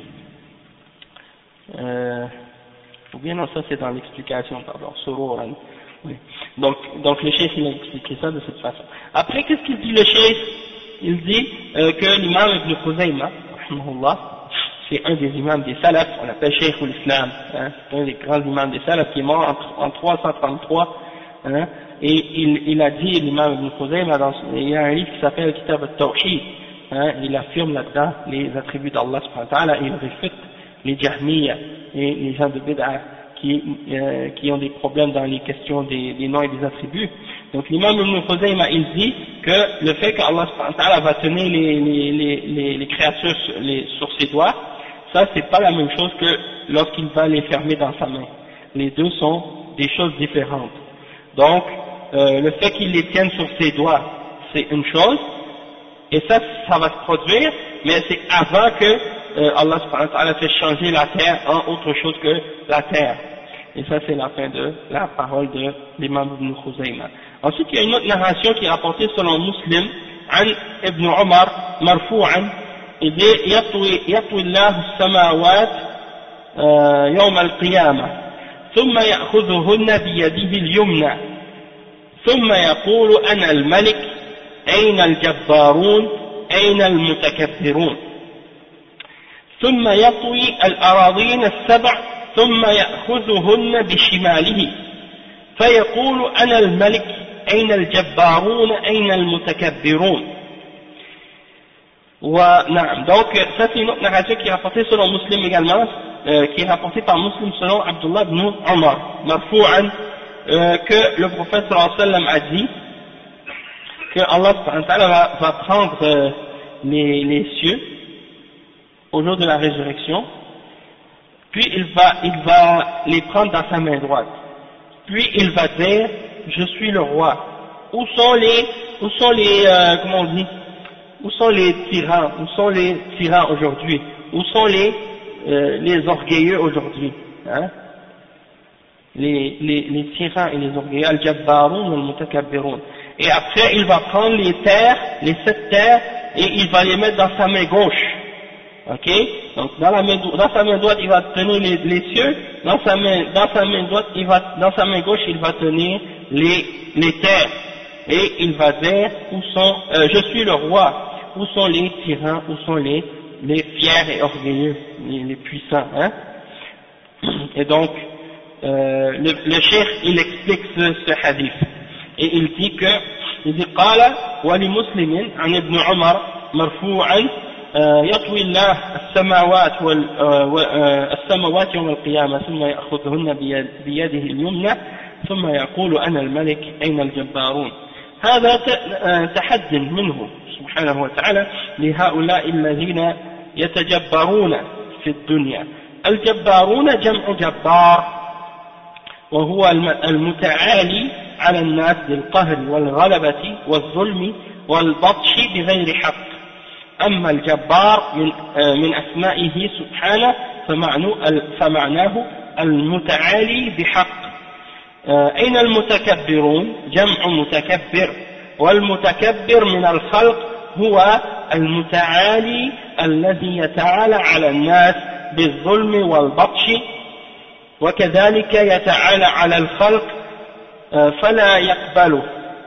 ou bien non, ça c'est dans l'explication, pardon, sururan. Oui. Donc le cheikh il a expliqué ça de cette façon. Après qu'est-ce qu'il dit le cheikh? Il dit que l'imam Ibn Khuzayma, rahimahullah, c'est un des imams des salafs, on l'appelle Cheikh l'Islam, hein, c'est un des grands imams des salafs qui est mort en 333, hein, et il a dit, l'imam Ibn Khuzayma, il y a un livre qui s'appelle Kitab al-Tawhid, hein, il affirme là-dedans les attributs d'Allah subhanahu wa ta'ala, et il réfute les Jahmiya et les gens de Bid'a qui ont des problèmes dans les questions des noms et des attributs. Donc l'imam Ibn Khuzayma il dit que le fait qu'Allah subhanahu wa ta'ala va tenir les créatures sur ses doigts, ça c'est pas la même chose que lorsqu'il va les fermer dans sa main. Les deux sont des choses différentes. Donc le fait qu'il les tienne sur ses doigts c'est une chose, Et ça va se produire, mais c'est avant que Allah subhanahu wa ta'ala fait changer la terre en autre chose que la terre. Et ça, c'est la fin de la parole de l'imam Ibn Khuzayma. Ensuite, il y a une autre narration qui est rapportée selon Muslim, عن ابن عمر مرفوعا يطوي الله السماوات يوم القيامة ثم يأخذهن بيده اليمنى ثم يقول أنا الملك أين الجبارون أين المتكبرون ثم يطوي الأراضين السبع ثم يأخذهن بشماله فيقول أنا الملك أين الجبارون أين المتكبرون. ونعم, donc ça c'est une autre narration qui est rapportée selon Muslim également, qui est rapportée par Muslim selon Abdullah ibn Umar, marfou'an, que le prophète sallallahu alayhi wa sallam a dit que Allah subhanahu wa ta'ala va prendre les cieux au jour de la résurrection, puis il va les prendre dans sa main droite, puis il va dire je suis le roi. Où sont les comment on dit, où sont les tyrans aujourd'hui, où sont les orgueilleux aujourd'hui, hein? Les tyrans et les orgueilleux, al-jabbarun wal-mutakabbirun. Et après il va prendre les terres, les 7 terres, et il va les mettre dans sa main gauche. Ok, donc dans sa main droite il va tenir les cieux, dans sa main droite dans sa main gauche il va tenir les terres, et il va dire je suis le roi, où sont les tyrans, où sont les fiers et orgueilleux, les puissants, hein? Et donc le cheikh il explique ce hadith, et il dit قال ولمسلم عن ابن عمر مرفوعا يطوي الله السماوات يوم القيامة ثم يأخذهن بيده اليمنى ثم يقول أنا الملك أين الجبارون. هذا تحد منه سبحانه وتعالى لهؤلاء الذين يتجبرون في الدنيا. الجبارون جمع جبار، وهو المتعالي على الناس بالقهر والغلبة والظلم والبطش بغير حق. أما الجبار من أسمائه سبحانه فمعناه المتعالي بحق. أين المتكبرون؟ جمع متكبر، والمتكبر من الخلق هو المتعالي الذي يتعالى على الناس بالظلم والبطش، وكذلك يتعالى على الخلق فلا يقبله،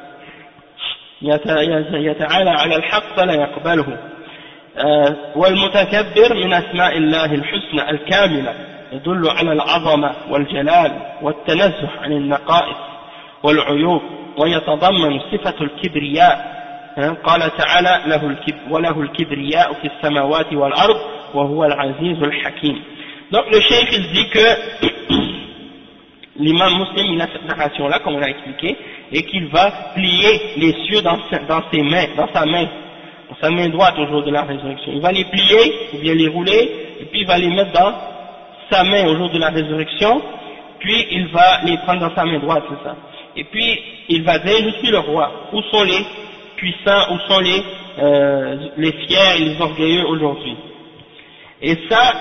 يتعالى على الحق فلا يقبله. والمتكبر من أسماء الله الحسنى الكاملة، يدل على العظمة والجلال والتنزه عن النقائص والعيوب، ويتضمن صفة الكبرياء. قال تعالى وله الكبرياء في السماوات والأرض وهو العزيز الحكيم. Donc le cheikh il dit que l'imam Muslim il a cette narration là comme on a expliqué, et qu'il va plier les cieux dans ses mains, dans sa main droite au jour de la résurrection. Il va les plier, ou bien les rouler, et puis il va les mettre dans sa main au jour de la résurrection, puis il va les prendre dans sa main droite, c'est ça. Et puis il va dire je suis le roi. Où sont les puissants, où sont les fiers et les orgueilleux aujourd'hui? Et ça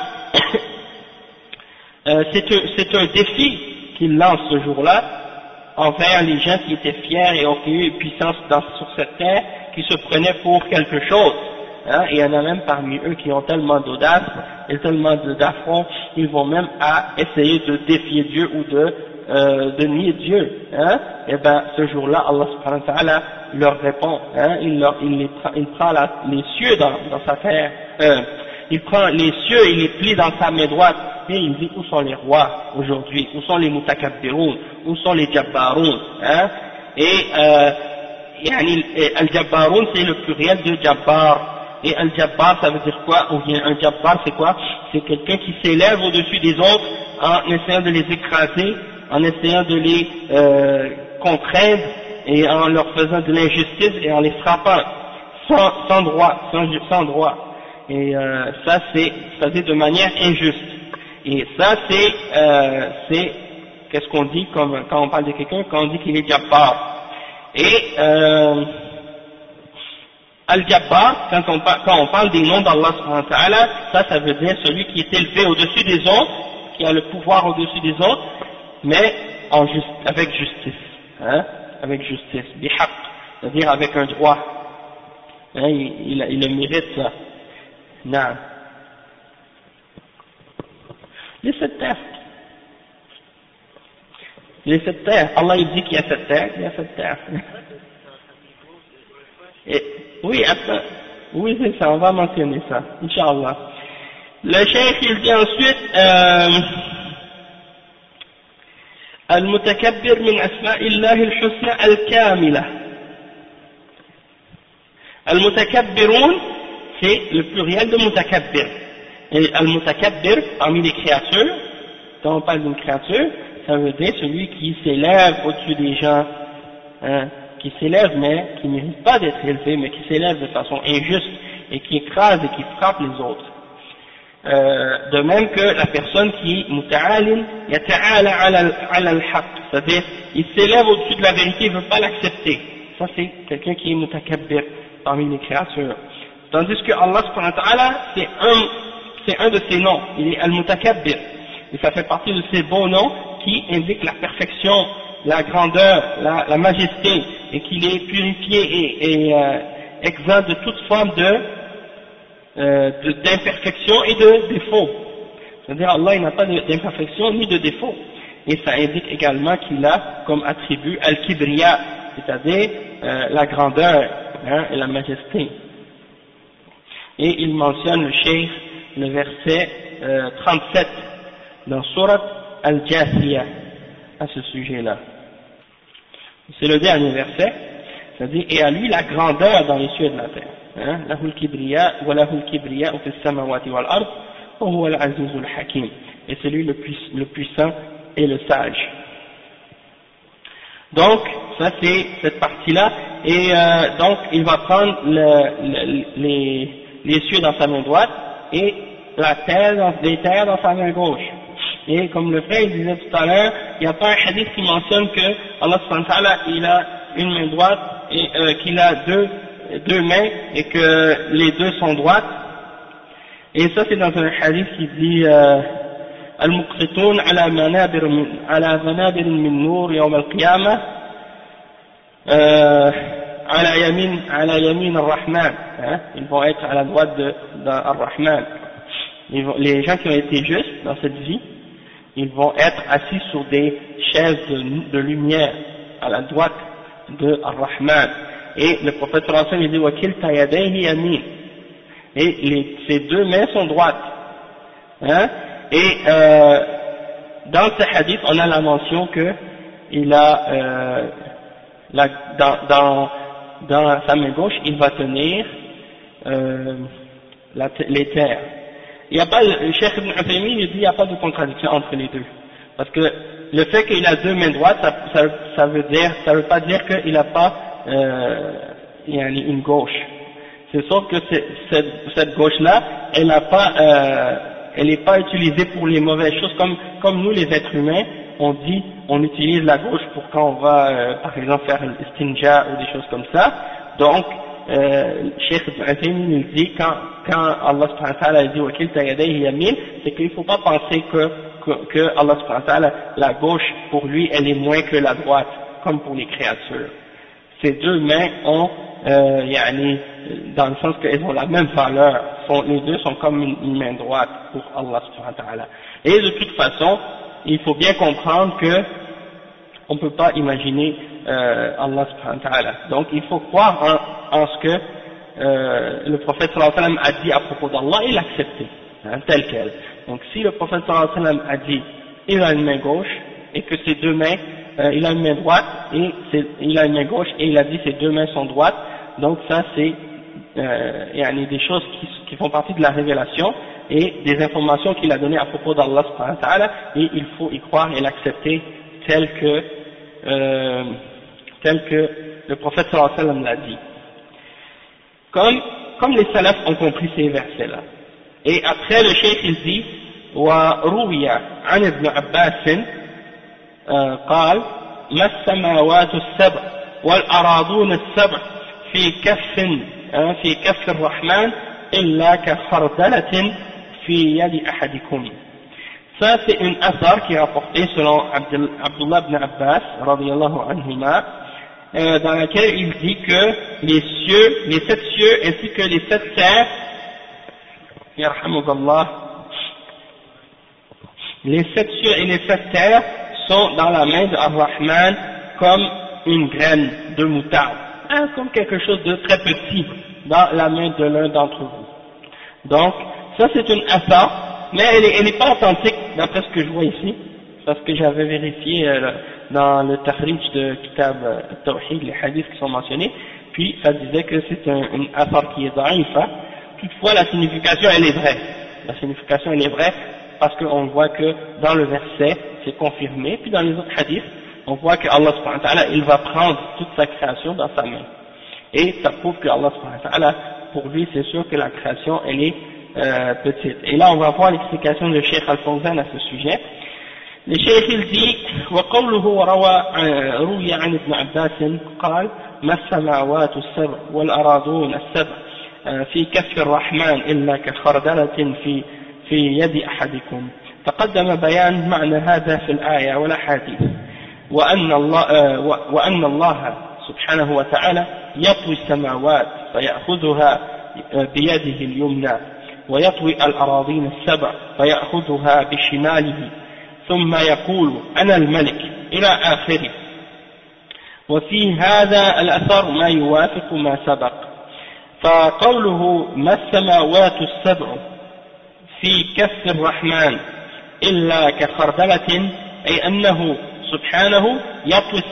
c'est un défi qu'il lance ce jour-là envers les gens qui étaient fiers et orgueilleux et puissants sur cette terre, qui se prenaient pour quelque chose. Hein, et il y en a même parmi eux qui ont tellement d'audace et tellement d'affront, ils vont même à essayer de défier Dieu ou de nier Dieu. Hein, et ben ce jour-là, Allah subhanahu wa ta'ala leur répond. Hein, il prend les cieux dans sa terre. Il prend les cieux, il les plie dans sa main droite, et il dit où sont les rois aujourd'hui, où sont les mutakabbiroun, où sont les jabbaroun, hein, et al-jabbaroun c'est le pluriel de jabbar, et al-jabbar ça veut dire quoi, ou bien un jabbar c'est quoi, c'est quelqu'un qui s'élève au-dessus des autres en essayant de les écraser, en essayant de les contraindre, et en leur faisant de l'injustice et en les frappant, sans droit. Et ça c'est de manière injuste. Et ça c'est qu'est-ce qu'on dit quand on parle de quelqu'un, quand on dit qu'il est jabbar. Et Al-Jabbar, quand on parle des noms d'Allah subhanahu wa ta'ala, ça veut dire celui qui est élevé au-dessus des autres, qui a le pouvoir au-dessus des autres, mais avec justice, hein, avec justice, bihaq, c'est-à-dire avec un droit, hein, il le mérite ça. Non. Les sept terres. Les sept terres. Allah il dit qu'il y a sept terres, il y a sept terres. Et, oui, après, oui c'est ça, on va mentionner ça, Inch'Allah. Le cheikh il dit ensuite, المتكبر من أسماء الله الحسنى الكاملة. المتكبرون c'est le pluriel de mutakabbir. Et al-mutakabbir, parmi les créatures, quand on parle d'une créature, ça veut dire celui qui s'élève au-dessus des gens, hein, qui s'élève mais qui ne mérite pas d'être élevé, mais qui s'élève de façon injuste et qui écrase et qui frappe les autres. De même que la personne qui est muta'alin, yata'ala ala al-haq, c'est-à-dire il s'élève au-dessus de la vérité, il ne veut pas l'accepter. Ça c'est quelqu'un qui est mutakabbir parmi les créatures. Tandis que Allah subhanahu wa ta'ala, c'est un de ses noms, il est al-mutakabbir. Et ça fait partie de ces beaux noms qui indiquent la perfection, la grandeur, la majesté, et qu'il est purifié et exempt de toute forme d'imperfection et de défaut. C'est-à-dire Allah il n'a pas d'imperfection ni de défaut. Et ça indique également qu'il a comme attribut al-kibriya, c'est-à-dire la grandeur, hein, et la majesté. Et il mentionne le cheikh, le verset 37 dans Surat Al-Jasiyah à ce sujet-là. C'est le dernier verset, c'est-à-dire et à lui la grandeur dans les cieux de la terre. Lahul kibriya wa lahul kibriya fi as-samawati wal ard wa huwa al-azizul hakim. Et c'est lui le puissant et le sage. Donc ça c'est cette partie-là, et donc il va prendre les cieux dans sa main droite et les terres dans sa main gauche. Et comme le frère disait tout à l'heure, il n'y a pas un hadith qui mentionne que Allah subhanahu wa ta'ala il a une main droite et qu'il a deux mains et que les deux sont droites. Et ça c'est dans un hadith qui dit Al-Muqsitun ala manabir min nur yawm al-qiyamah ala yamin al-Rahman, ils vont être à la droite d'Al-Rahman. Les gens qui ont été justes dans cette vie, ils vont être assis sur des chaises de lumière à la droite de Ar-Rahman. Et le prophète sallallahu alayhi wa sallam il dit wa kilta yadayhi yamin, et ces deux mains sont droites, hein? Et dans ce hadith on a la mention que il a dans sa main gauche il va tenir les terres. Il y a pas, le Cheikh Ibn Uthaymin il dit il n'y a pas de contradiction entre les deux, parce que le fait qu'il a deux mains droites ça veut pas dire qu'il n'a pas une gauche. C'est sauf que cette gauche là elle n'est pas utilisée pour les mauvaises choses, comme nous les êtres humains on utilise la gauche pour quand on va par exemple faire l'istinja ou des choses comme ça. Donc Cheikh Ibn Uthaymin il dit quand Allah subhanahu wa ta'ala dit wa kilta yadayhi yamin, c'est qu'il ne faut pas penser que Allah subhanahu wa ta'ala la gauche pour lui elle est moins que la droite comme pour les créatures. Ces deux mains ont dans le sens qu'elles ont la même valeur, les deux sont comme une main droite pour Allah subhanahu wa ta'ala. Et de toute façon il faut bien comprendre que on ne peut pas imaginer Allah subhanahu wa ta'ala. Donc il faut croire en ce que le prophète sallallahu alayhi wa sallam a dit à propos d'Allah et l'accepter, tel quel. Donc si le prophète sallallahu alayhi wa sallam a dit il a une main gauche et que ses deux mains, il a une main droite et il a une main gauche et il a dit ses deux mains sont droites, donc ça c'est des choses qui font partie de la révélation et des informations qu'il a données à propos d'Allah subhanahu wa ta'ala, et il faut y croire et l'accepter tel que le prophète sallallahu alayhi wa sallam l'a dit. Comme les salafs ont compris ces versets-là. Et après le cheikh il dit وروي عن ابن عباس قال ما السماوات السبع والأراضون السبع في كف في كف الرحمن إلا كخردلة في يد أحدكم. Ça c'est une athar qui est rapportée selon Abdullah ibn Abbas radiyallahu anhuma, dans laquelle il dit que les cieux, les 7 cieux ainsi que les 7 terres, yarhamukallah, les 7 cieux et les 7 terres sont dans la main de Ar-Rahman comme une graine de moutarde, comme quelque chose de très petit dans la main de l'un d'entre vous. Donc ça c'est une athar, mais elle n'est pas authentique d'après ce que je vois ici, parce que j'avais vérifié dans le tahrij de Kitab Tawhid, les hadiths qui sont mentionnés, puis ça disait que c'est une athar qui est da'ifa. Toutefois la signification elle est vraie, la signification elle est vraie, parce qu'on voit que dans le verset c'est confirmé, puis dans les autres hadiths on voit que Allah subhanahu wa ta'ala il va prendre toute sa création dans sa main, et ça prouve que Allah subhanahu wa ta'ala, pour lui c'est sûr que la création elle est petite. Et là on va voir l'explication de Cheikh Al-Fawzan à ce sujet. Le Cheikh il dit وقوله روي عن ابن عباس قال ما السماوات السبع والأراضون السبع في كف الرحمن إلا كخردلة في يد أحدكم. تقدم بيان معنى هذا في الآية والأحاديث، وأن الله سبحانه وتعالى يطوي السماوات فيأخذها بيده اليمنى ويطوي الأراضين السبع فيأخذها بشماله ثم يقول أنا الملك إلى آخره. وفي هذا الأثر ما يوافق ما سبق. فقوله ما السماوات السبع في كف الرحمن إلا كخردلة، أي أنه سبحانه يطوي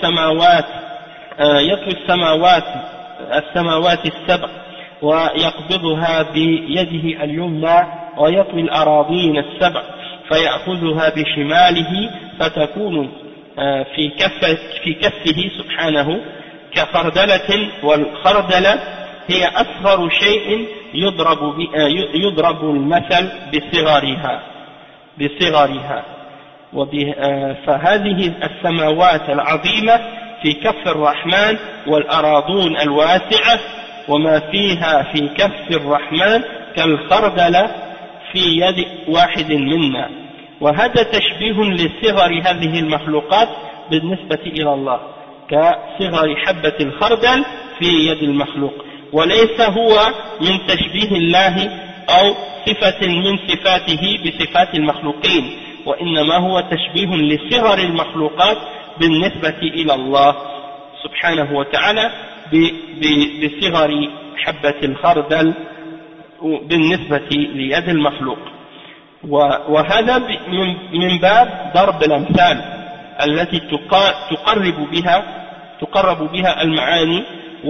السماوات السبع ويقبضها بيده اليمنى ويطوي الأراضين السبع فيأخذها بشماله فتكون في كفه سبحانه كخردلة، والخردلة هي أصغر شيء يضرب المثل بصغرها. فهذه السماوات العظيمة في كف الرحمن والأراضون الواسعة وما فيها في كف الرحمن كالخردلة في يد واحد منا. وهذا تشبيه لصغر هذه المخلوقات بالنسبة إلى الله كصغر حبة الخردل في يد المخلوق، وليس هو من تشبيه الله أو صفة من صفاته بصفات المخلوقين، وإنما هو تشبيه لصغر المخلوقات بالنسبة إلى الله سبحانه وتعالى بصغر حبة الخردل بالنسبة ليد المخلوق. وهذا من باب ضرب الأمثال التي تقرب بها المعاني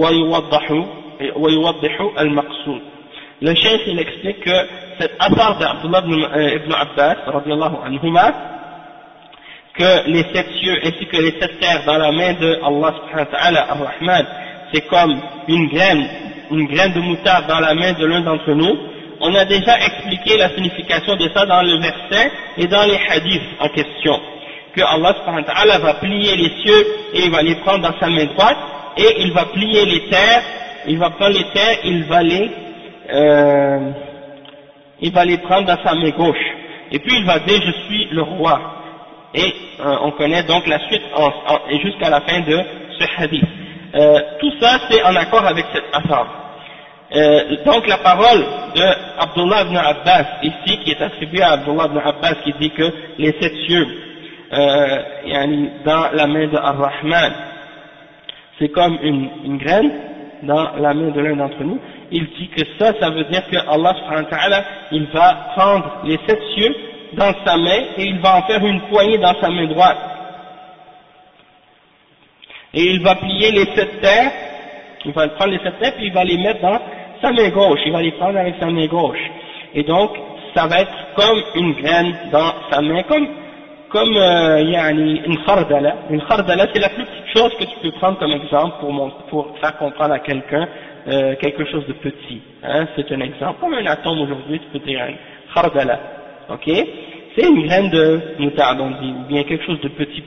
ويوضح المقصود. Le cheikh il explique que cette affaire d'Abdullah ibn Abbas radiallahu anhuma, que les 7 cieux ainsi que les 7 terres dans la main de Allah subhanahu wa ta'ala ar-Rahman, c'est comme une graine de moutarde dans la main de l'un d'entre nous. On a déjà expliqué la signification de ça dans le verset et dans les hadiths en question, que Allah subhanahu wa ta'ala va plier les cieux et il va les prendre dans sa main droite, et il va plier les terres, il va prendre les terres, il va les prendre dans sa main gauche, et puis il va dire je suis le roi, et on connaît donc la suite et jusqu'à la fin de ce hadith. Tout ça c'est en accord avec cette affaire. Donc la parole de Abdullah ibn Abbas ici, qui est attribuée à Abdullah ibn Abbas, qui dit que les 7 cieux dans la main de Ar-Rahman c'est comme une graine dans la main de l'un d'entre nous, il dit que ça veut dire que Allah subhanahu wa ta'ala il va prendre les 7 cieux dans sa main et il va en faire une poignée dans sa main droite, et il va plier les 7 terres, il va prendre les 7 terres puis il va les mettre dans sa main gauche, il va les prendre avec sa main gauche, et donc ça va être comme une graine dans sa main, comme une khardala. Une khardala c'est la plus petite chose que tu peux prendre comme exemple pour faire comprendre à quelqu'un quelque chose de petit, c'est un exemple, comme un atome aujourd'hui, tu peux dire une khardala, ok, c'est une graine de moutarde on dit, ou bien quelque chose de petit,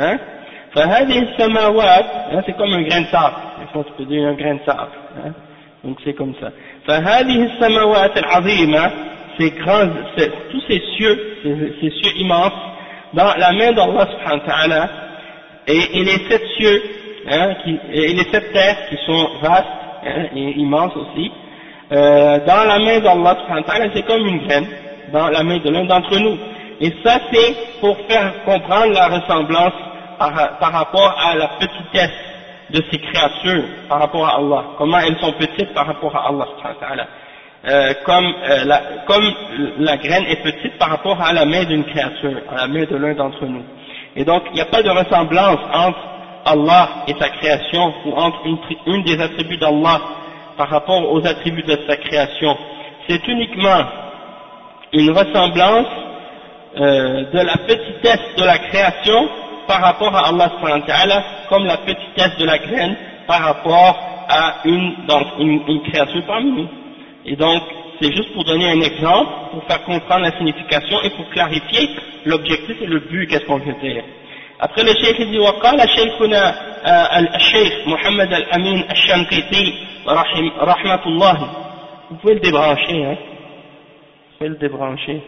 فهذه السماوات, c'est comme un grain de sable, tu peux dire un grain de sable, Donc c'est comme ça. فهذه السماوات العظيمة, ces grands, tous ces cieux immenses, dans la main d'Allah subhanahu wa ta'ala, et les 7 cieux, hein, et les 7 terres qui sont vastes, hein, et immenses aussi, dans la main d'Allah subhanahu wa ta'ala, c'est comme une graine, dans la main de l'un d'entre nous. Et ça c'est pour faire comprendre la ressemblance par rapport à la petitesse de ces créatures par rapport à Allah, comment elles sont petites par rapport à Allah subhanahu wa ta'ala, comme la graine est petite par rapport à la main d'une créature, à la main de l'un d'entre nous. Et donc il n'y a pas de ressemblance entre Allah et sa création, ou entre une des attributs d'Allah par rapport aux attributs de sa création. C'est uniquement une ressemblance de la petitesse de la création par rapport à Allah subhanahu wa ta'ala, comme la petitesse de la graine par rapport à une créature parmi nous. Et donc, c'est juste pour donner un exemple, pour faire comprendre la signification et pour clarifier l'objectif et le but, qu'est-ce qu'on veut dire. Après le cheikh dit, وقال شيخنا الشيخ محمد الأمين الشنقيطي رحمة الله. Vous pouvez le débrancher, hein. Vous pouvez le débrancher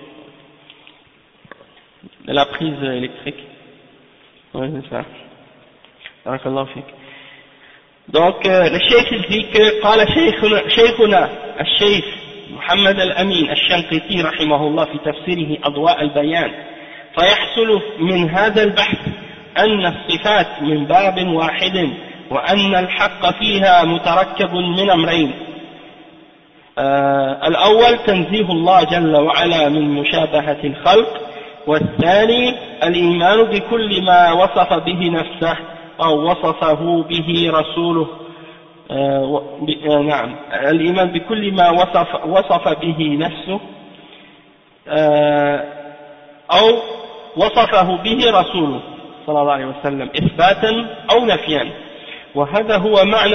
de la prise électrique. Oui, c'est ça. Barakallahu fik. Donc, le cheikh il dit que قال شيخنا الشيخ محمد الأمين الشنقيطي رحمه الله في تفسيره أضواء البيان فيحصل من هذا البحث أن الصفات من باب واحد وأن الحق فيها متركب من أمرين. الأول تنزيه الله جل وعلا من مشابهة الخلق، والثاني الإيمان بكل ما وصف به نفسه أو وصفه به رسوله. نعم، الإيمان بكل ما وصف به نفسه أو وصفه به رسوله صلى الله عليه وسلم إثباتا أو نفيا. وهذا هو معنى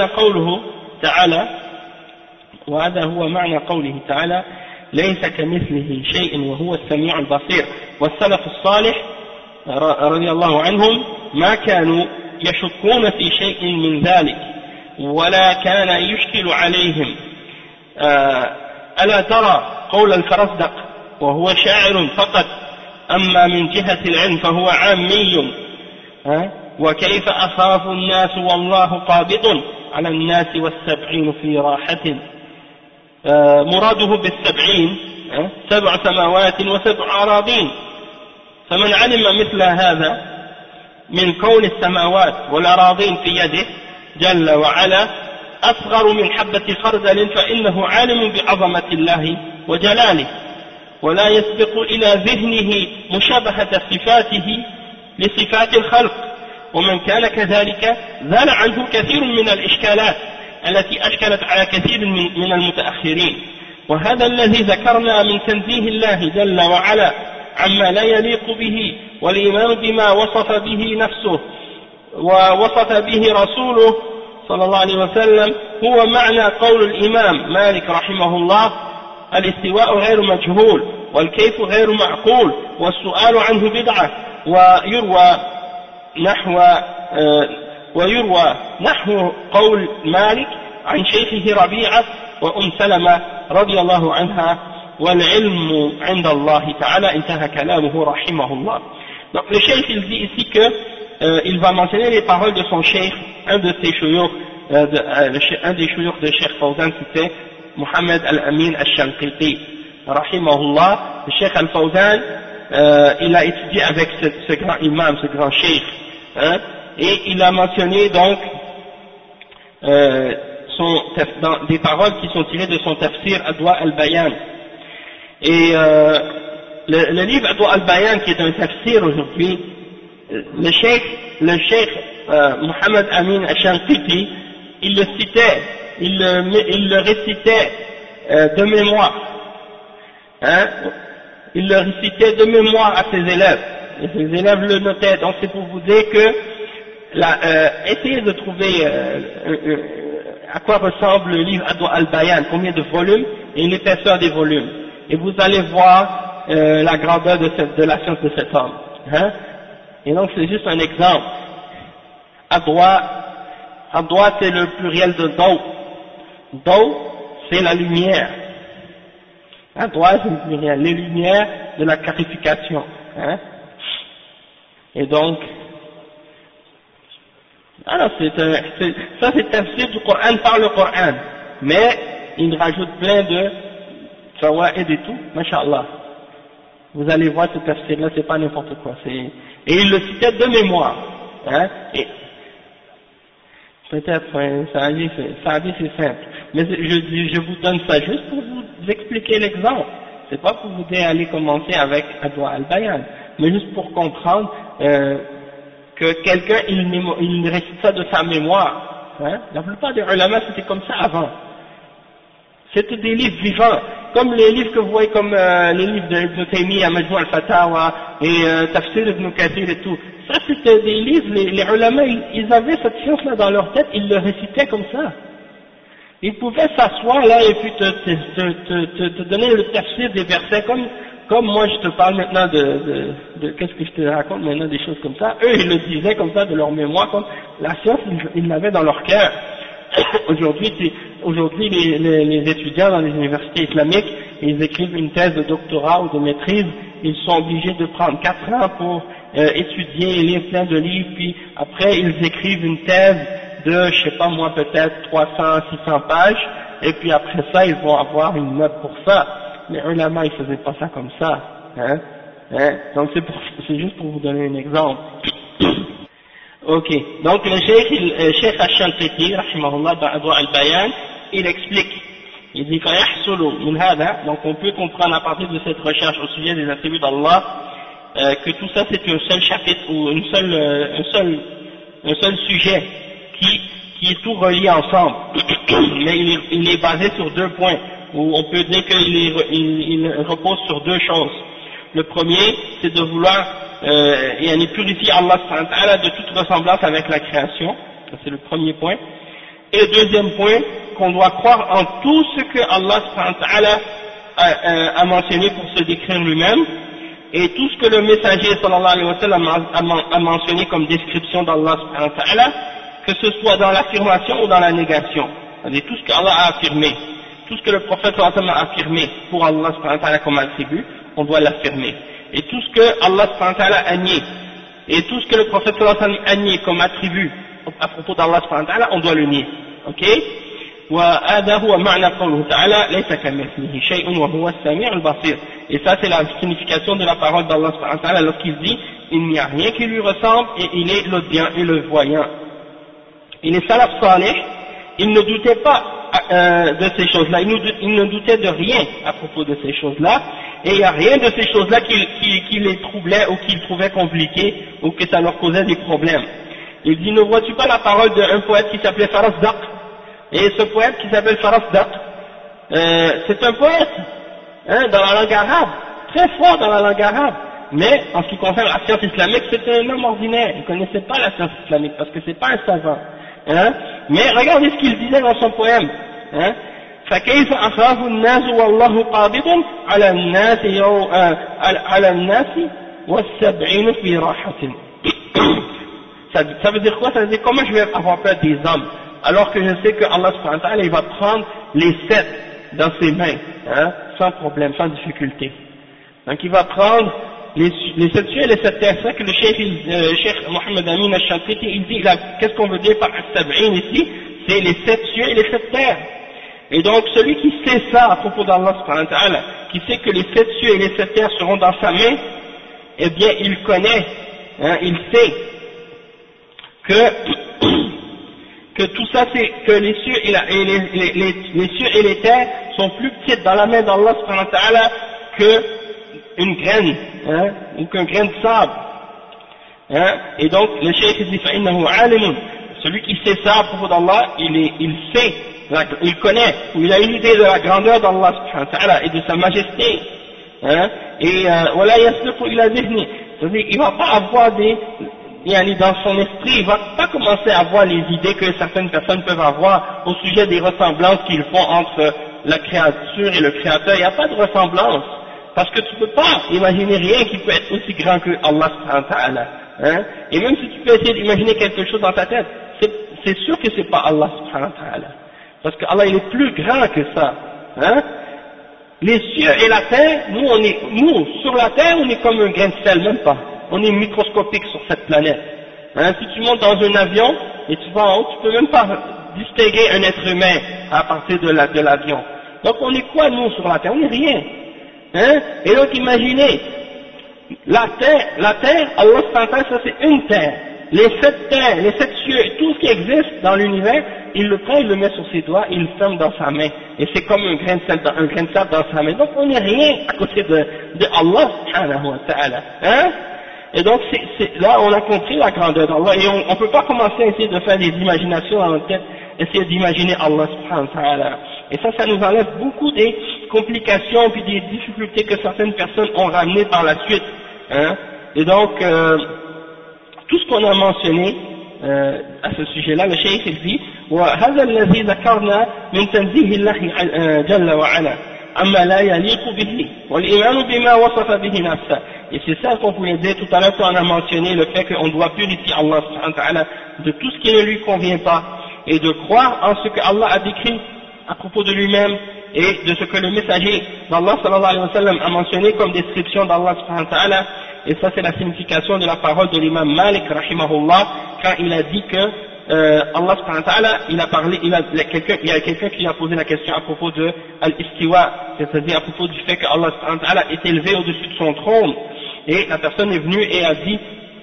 قوله تعالى ليس كمثله شيء وهو السميع البصير. والسلف الصالح رضي الله عنهم ما كانوا يشكون في شيء من ذلك ولا كان يشكل عليهم. ألا ترى قول الفرزدق وهو شاعر فقط، أما من جهة العلم فهو عامي. وكيف أخاف الناس والله قابض على الناس والسبعين في راحة. مراده بالسبعين 7 سماوات و7 أراضين. فمن علم مثل هذا من كون السماوات والأراضين في يده جل وعلا أصغر من حبة خردل فإنه عالم بعظمة الله وجلاله، ولا يسبق إلى ذهنه مشابهة صفاته لصفات الخلق. ومن كان كذلك زال عنه كثير من الإشكالات التي أشكلت على كثير من المتأخرين. وهذا الذي ذكرنا من تنزيه الله جل وعلا عما لا يليق به والإيمان بما وصف به نفسه ووصف به رسوله صلى الله عليه وسلم هو معنى قول الإمام مالك رحمه الله: الاستواء غير مجهول والكيف غير معقول والسؤال عنه بدعة. ويروى نحو قول مالك عن شيخه ربيعة وأم سلمة رضي الله عنها: والعلم عند الله تعالى. انتهى كلامه رحمه الله. Donc le cheikh il dit ici que il va mentionner les paroles de son cheikh, un de ses shuyukh, un des shuyukh de Cheikh Fawzan, c'était Mohammed Al-Amin Al-Shanqiti rahimahullah. Le Cheikh Al-Fawzan il a étudié avec ce grand imam, ce grand cheikh, et il a mentionné donc des paroles qui sont tirées de son tafsir Adwa al-Bayan. Et le livre Adwa al-Bayan, qui est un tafsir aujourd'hui, le cheikh Mohammed Amin Al-Shanqiti, il le citait, il le récitait de mémoire, il le récitait de mémoire à ses élèves, et ses élèves le notaient. Donc c'est pour vous dire que essayez de trouver à quoi ressemble le livre Adwa al-Bayan, combien de volumes et l'épaisseur des volumes, et vous allez voir la grandeur de la science de cet homme. Et donc c'est juste un exemple. Adwa c'est le pluriel de daw. Daw, c'est la lumière. Hein, Daw, c'est la lumière, les lumières de la clarification. Hein. Et donc, alors ça c'est tafsir du Coran par le Coran, mais il rajoute plein de fawaïd et tout, masha'Allah. Vous allez voir ce tafsir-là, c'est pas n'importe quoi. Et il le citait de mémoire. Hein, et peut-être, ça a dit c'est simple. Mais je vous donne ça juste pour vous expliquer l'exemple. C'est pas pour vous dire aller commencer avec Adwa al-Bayan, mais juste pour comprendre que quelqu'un il récite ça de sa mémoire. Hein. La plupart des ulama c'était comme ça avant. C'était des livres vivants, comme les livres que vous voyez, comme les livres d'Ibn Taymiyyah, Majmou' al-Fatawa et Tafsir Ibn Kathir et tout. Ça c'était des livres, les ulama ils avaient cette science-là dans leur tête, ils le récitaient comme ça. Ils pouvaient s'asseoir là et puis te donner le tafsir des versets comme moi je te parle maintenant de qu'est-ce que je te raconte maintenant, des choses comme ça. Eux ils le disaient comme ça de leur mémoire, comme la science ils l'avaient dans leur cœur. Aujourd'hui les étudiants dans les universités islamiques, ils écrivent une thèse de doctorat ou de maîtrise, ils sont obligés de prendre 4 ans pour étudier et lire plein de livres, puis après ils écrivent une thèse de, je sais pas moi, peut-être 300, 600 pages, et puis après ça ils vont avoir une note pour ça. Les ulama ils faisaient pas ça comme ça, hein. Donc c'est juste pour vous donner un exemple. Ok, donc le Cheikh Al-Shanqiti, rahimahullah, dans Adwa al-Bayan, il explique, il dit donc on peut comprendre à partir de cette recherche au sujet des attributs d'Allah, que tout ça c'est un seul chapitre ou un seul sujet qui est tout relié ensemble, mais il est basé sur 2 points, où on peut dire qu'il repose sur 2 choses. Le premier, c'est de vouloir purifier Allah subhanahu wa ta'ala de toute ressemblance avec la création, c'est le premier point. Et le deuxième point, qu'on doit croire en tout ce que Allah subhanahu wa ta'ala a mentionné pour se décrire lui-même, et tout ce que le messager sallallahu alayhi wa sallam a mentionné comme description d'Allah subhanahu wa ta'ala, que ce soit dans l'affirmation ou dans la négation. C'est-à-dire tout ce que Allah a affirmé, tout ce que le prophète sallallahu alayhi wa sallam a affirmé pour Allah subhanahu wa ta'ala comme attribut, on doit l'affirmer. Et tout ce que Allah subhanahu wa ta'ala a nié, et tout ce que le prophète sallallahu alayhi wa sallam a nié comme attribut à propos d'Allah subhanahu wa ta'ala, on doit le nier. Ok? وهذا هو معنى قوله تعالى ليس كمثله شيء وهو السميع البصير. Et ça c'est la signification de la parole d'Allah subhanahu wa ta'ala lorsqu'il dit il n'y a rien qui lui ressemble et il est l'audient et le voyant. Et les salaf salih, ils ne doutaient pas de ces choses-là, ils ne doutaient de rien à propos de ces choses-là, et il n'y a rien de ces choses-là qui les troublait ou qu'ils trouvaient compliquées ou que ça leur causait des problèmes. Il dit, ne vois-tu pas la parole d'un poète qui s'appelait Farasdaq? Et ce poète qui s'appelle Farasdaq, c'est un poète dans la langue arabe, très fort dans la langue arabe, mais en ce qui concerne la science islamique, c'était un homme ordinaire, il ne connaissait pas la science islamique parce que c'est pas un savant. Mais regardez ce qu'il disait dans son poème. فكيف أخاف الناس والله قابض على الناس على الناس والسبعين في راحة. Ça veut dire quoi? Ça veut dire comment je vais avoir peur des hommes alors que je sais que Allah subhanahu wa ta'ala il va prendre les 7 dans ses mains, sans problème, sans difficulté. Donc il va prendre les 7 cieux et les 7 terres. C'est ça que le Cheikh Mohammed Amin al-Shanqiti il dit, qu'est-ce qu'on veut dire par as-sab'in ici? C'est les 7 cieux et les 7 terres. Et donc celui qui sait ça à propos d'Allah subhanahu wa ta'ala, qui sait que les 7 cieux et les 7 terres seront dans sa main, eh bien il connaît, il sait que tout ça c'est que les cieux et les cieux et les terres sont plus petites dans la main d'Allah subhanahu wa ta'ala que une graine, ou qu'un grain de sable. Et donc le cheikh dit فإنه عالم, celui qui sait ça à propos d'Allah, il sait, il connaît, ou il a une idée de la grandeur d'Allah subhanahu wa ta'ala et de sa majesté. Et ولا يسلك إلى ذهنه, c'est-à-dire il va pas avoir dans son esprit, il va pas commencer à avoir les idées que certaines personnes peuvent avoir au sujet des ressemblances qu'ils font entre la créature et le créateur. Il n'y a pas de ressemblance, parce que tu peux pas imaginer rien qui peut être aussi grand que Allah subhanahu wa ta'ala. Et même si tu peux essayer d'imaginer quelque chose dans ta tête, c'est sûr que c'est pas Allah subhanahu wa ta'ala. parce que Allah il est plus grand que ça, hein. Les cieux et la terre, nous sur la terre on est comme un grain de sel, même pas, on est microscopique sur cette planète, hein. Si tu montes dans un avion et tu vas en haut, tu peux même pas distinguer un être humain à partir de l'avion. Donc on est quoi nous sur la terre? On est rien, hein. Et donc imaginez, la terre, Allah ça c'est une terre. Les 7 terres, les 7 cieux, tout ce qui existe dans l'univers, il le prend, il le met sur ses doigts, il le ferme dans sa main. Et c'est comme un grain de sable dans sa main. Donc on n'est rien à côté de Allah subhanahu wa ta'ala, hein. Et donc là on a compris la grandeur d'Allah, et on ne peut pas commencer à essayer de faire des imaginations dans notre tête, essayer d'imaginer Allah subhanahu wa ta'ala. Et ça nous enlève beaucoup des complications puis des difficultés que certaines personnes ont ramenées par la suite, hein. Et donc tout ce qu'on a mentionné à ce sujet-là, le cheikh il dit وهذا الذي ذكرنا من تنزيه الله جل وعلا عما لا يليق به والإيمان بما وصف به نفسه. Et c'est ça qu'on voulait dire tout à l'heure quand on a mentionné le fait qu'on doit purifier Allah subhanahu wa ta'ala de tout ce qui ne lui convient pas, et de croire en ce que Allah a décrit à propos de lui-même et de ce que le messager d'Allah sallallahu alayhi wa sallam a mentionné comme description d'Allah subhanahu wa ta'ala. Et ça c'est la signification de la parole de l'imam Malik rahimahullah quand il a dit que Allah subhanahu wa ta'ala, il a parlé, il y a quelqu'un qui a posé la question à propos de al-istiwa, c'est-à-dire à propos du fait que Allah subhanahu wa ta'ala est élevé au-dessus de son trône, et la personne est venue et a dit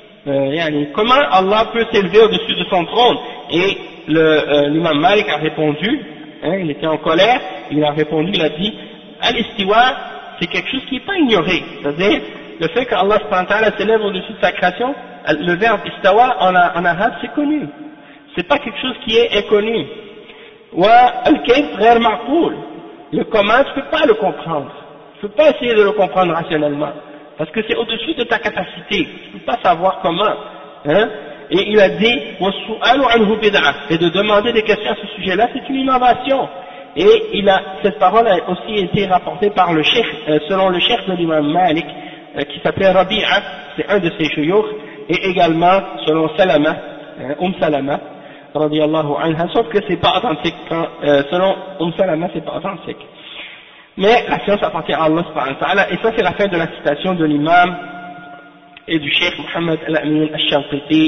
comment Allah peut s'élever au-dessus de son trône, et l'imam Malik a répondu, hein, il était en colère, il a répondu, il a dit al-istiwa c'est quelque chose qui n'est pas ignoré, c'est-à-dire le fait qu'Allah subhanahu wa ta'ala s'élève au-dessus de sa création, le verbe istawa en arabe c'est connu, c'est pas quelque chose qui est inconnu. Wa al-kayf ghayr ma'qul, le comment tu peux pas le comprendre, tu peux pas essayer de le comprendre rationnellement, parce que c'est au-dessus de ta capacité, tu peux pas savoir comment, hein. Et il a dit was-su'alu anhu bid'ah, et de demander des questions à ce sujet-là c'est une innovation. Et cette parole a aussi été rapportée par le cheikh, selon le cheikh de l'imam Malik, qui s'appelait Rabi'a, c'est un de ses shuyukh, et également selon Salama, Salama, radiyallahu anha, sauf que c'est pas authentique, selon Salama c'est pas authentique. Mais la science appartient à Allah subhanahu wa ta'ala, et ça c'est la fin de la citation de l'imam et du cheikh Mohammed al-Amin al-Shanqiti,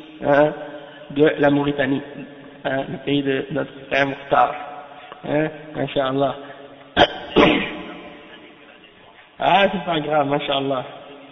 de la Mauritanie, le pays de notre frère Mukhtar, masha'Allah. Ah, c'est pas grave, masha'Allah.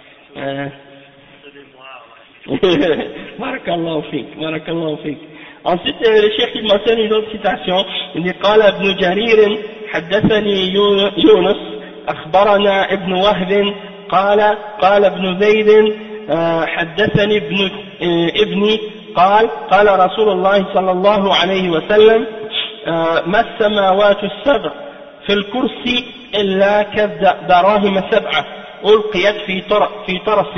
Barakallahu fik, barakallahu fik. Ensuite, le cheikh il mentionne une autre citation, il dit قال ابن جرير حدثني يونس أخبرنا ابن وهب قال ابن زيد حدثني ابني قال رسول الله صلى الله عليه وسلم ما السماوات السبع في الكرسي إلا كالدراهم 7 ألقيت في طرف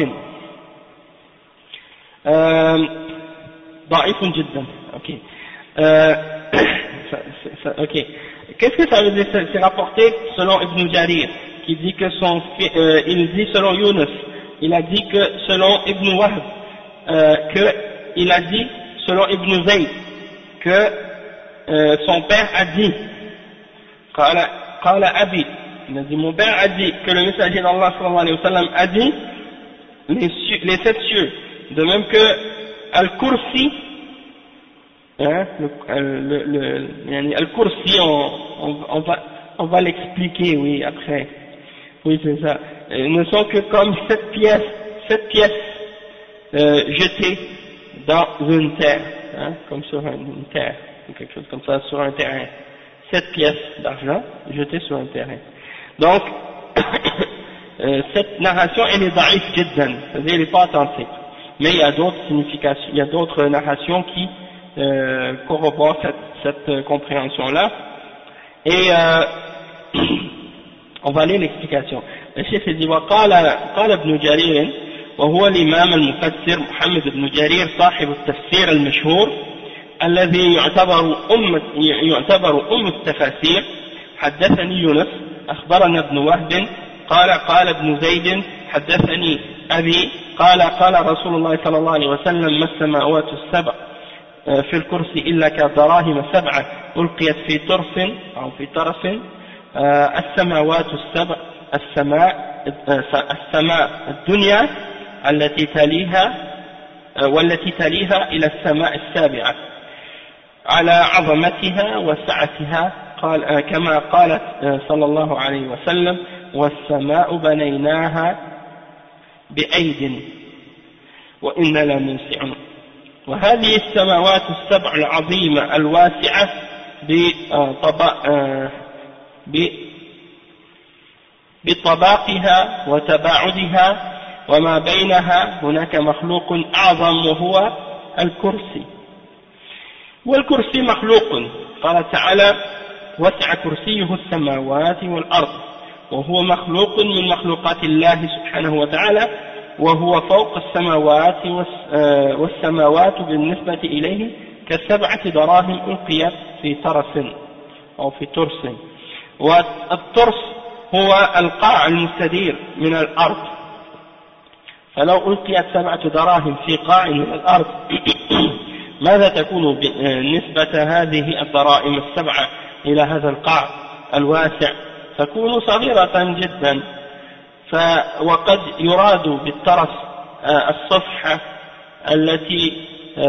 ضعيف جدا. Ok. Ok. Qu'est-ce que ça veut dire? C'est rapporté selon Ibn Jarir, qui dit que il dit selon Yunus, il a dit que selon Ibn Wahb, il a dit selon Ibn Zayd, que son père a dit, Qala Abi, il a dit mon père a dit, que le messager d'Allah sallallahu alayhi wa sallam a dit, les 7 cieux, de même que Al-Kursi, hein, Al-Kursi, on va l'expliquer, oui, après. Oui, c'est ça. Ils ne sont que comme 7 pièces jetées dans une terre, hein, comme sur une terre, ou quelque chose comme ça, sur un terrain. 7 pièces d'argent jetées sur un terrain. Donc, cette narration, elle est da'if jiddan, c'est-à-dire elle n'est pas authentique. Mais il y a d'autres significations, il y a d'autres narrations qui corroborent cette compréhension-là. Et on va lire l'explication. Le chef dit وقال ابن جرير وهو الإمام المفسر محمد بن جرير صاحب التفسير المشهور الذي يعتبر أم التفاسير حدثني يونس أخبرنا ابن وهب قال ابن زيد حدثني أبي قال رسول الله صلى الله عليه وسلم ما السماوات السبع في الكرسي إلا كدراهم سبعة ألقيت في ترس أو في ترس السماوات السبع السماء الدنيا التي تليها والتي تليها إلى السماء السابعة على عظمتها وسعتها قال كما قالت صلى الله عليه وسلم والسماء بنيناها بأيد وإنا لموسعون. وهذه السماوات السبع العظيمة الواسعة بطباقها وتباعدها وما بينها هناك مخلوق أعظم وهو الكرسي. والكرسي مخلوق، قال تعالى وسع كرسيه السماوات والأرض، وهو مخلوق من مخلوقات الله سبحانه وتعالى، وهو فوق السماوات والسماوات بالنسبة إليه كسبعة دراهم ألقيت في ترس أو في ترس. والترس هو القاع المستدير من الأرض، فلو ألقيت 7 دراهم في قاع من الأرض ماذا تكون نسبة هذه الدراهم السبعة إلى هذا القاع الواسع؟ تكون صغيرة جدا. وقد يراد بالترس الصفحة التي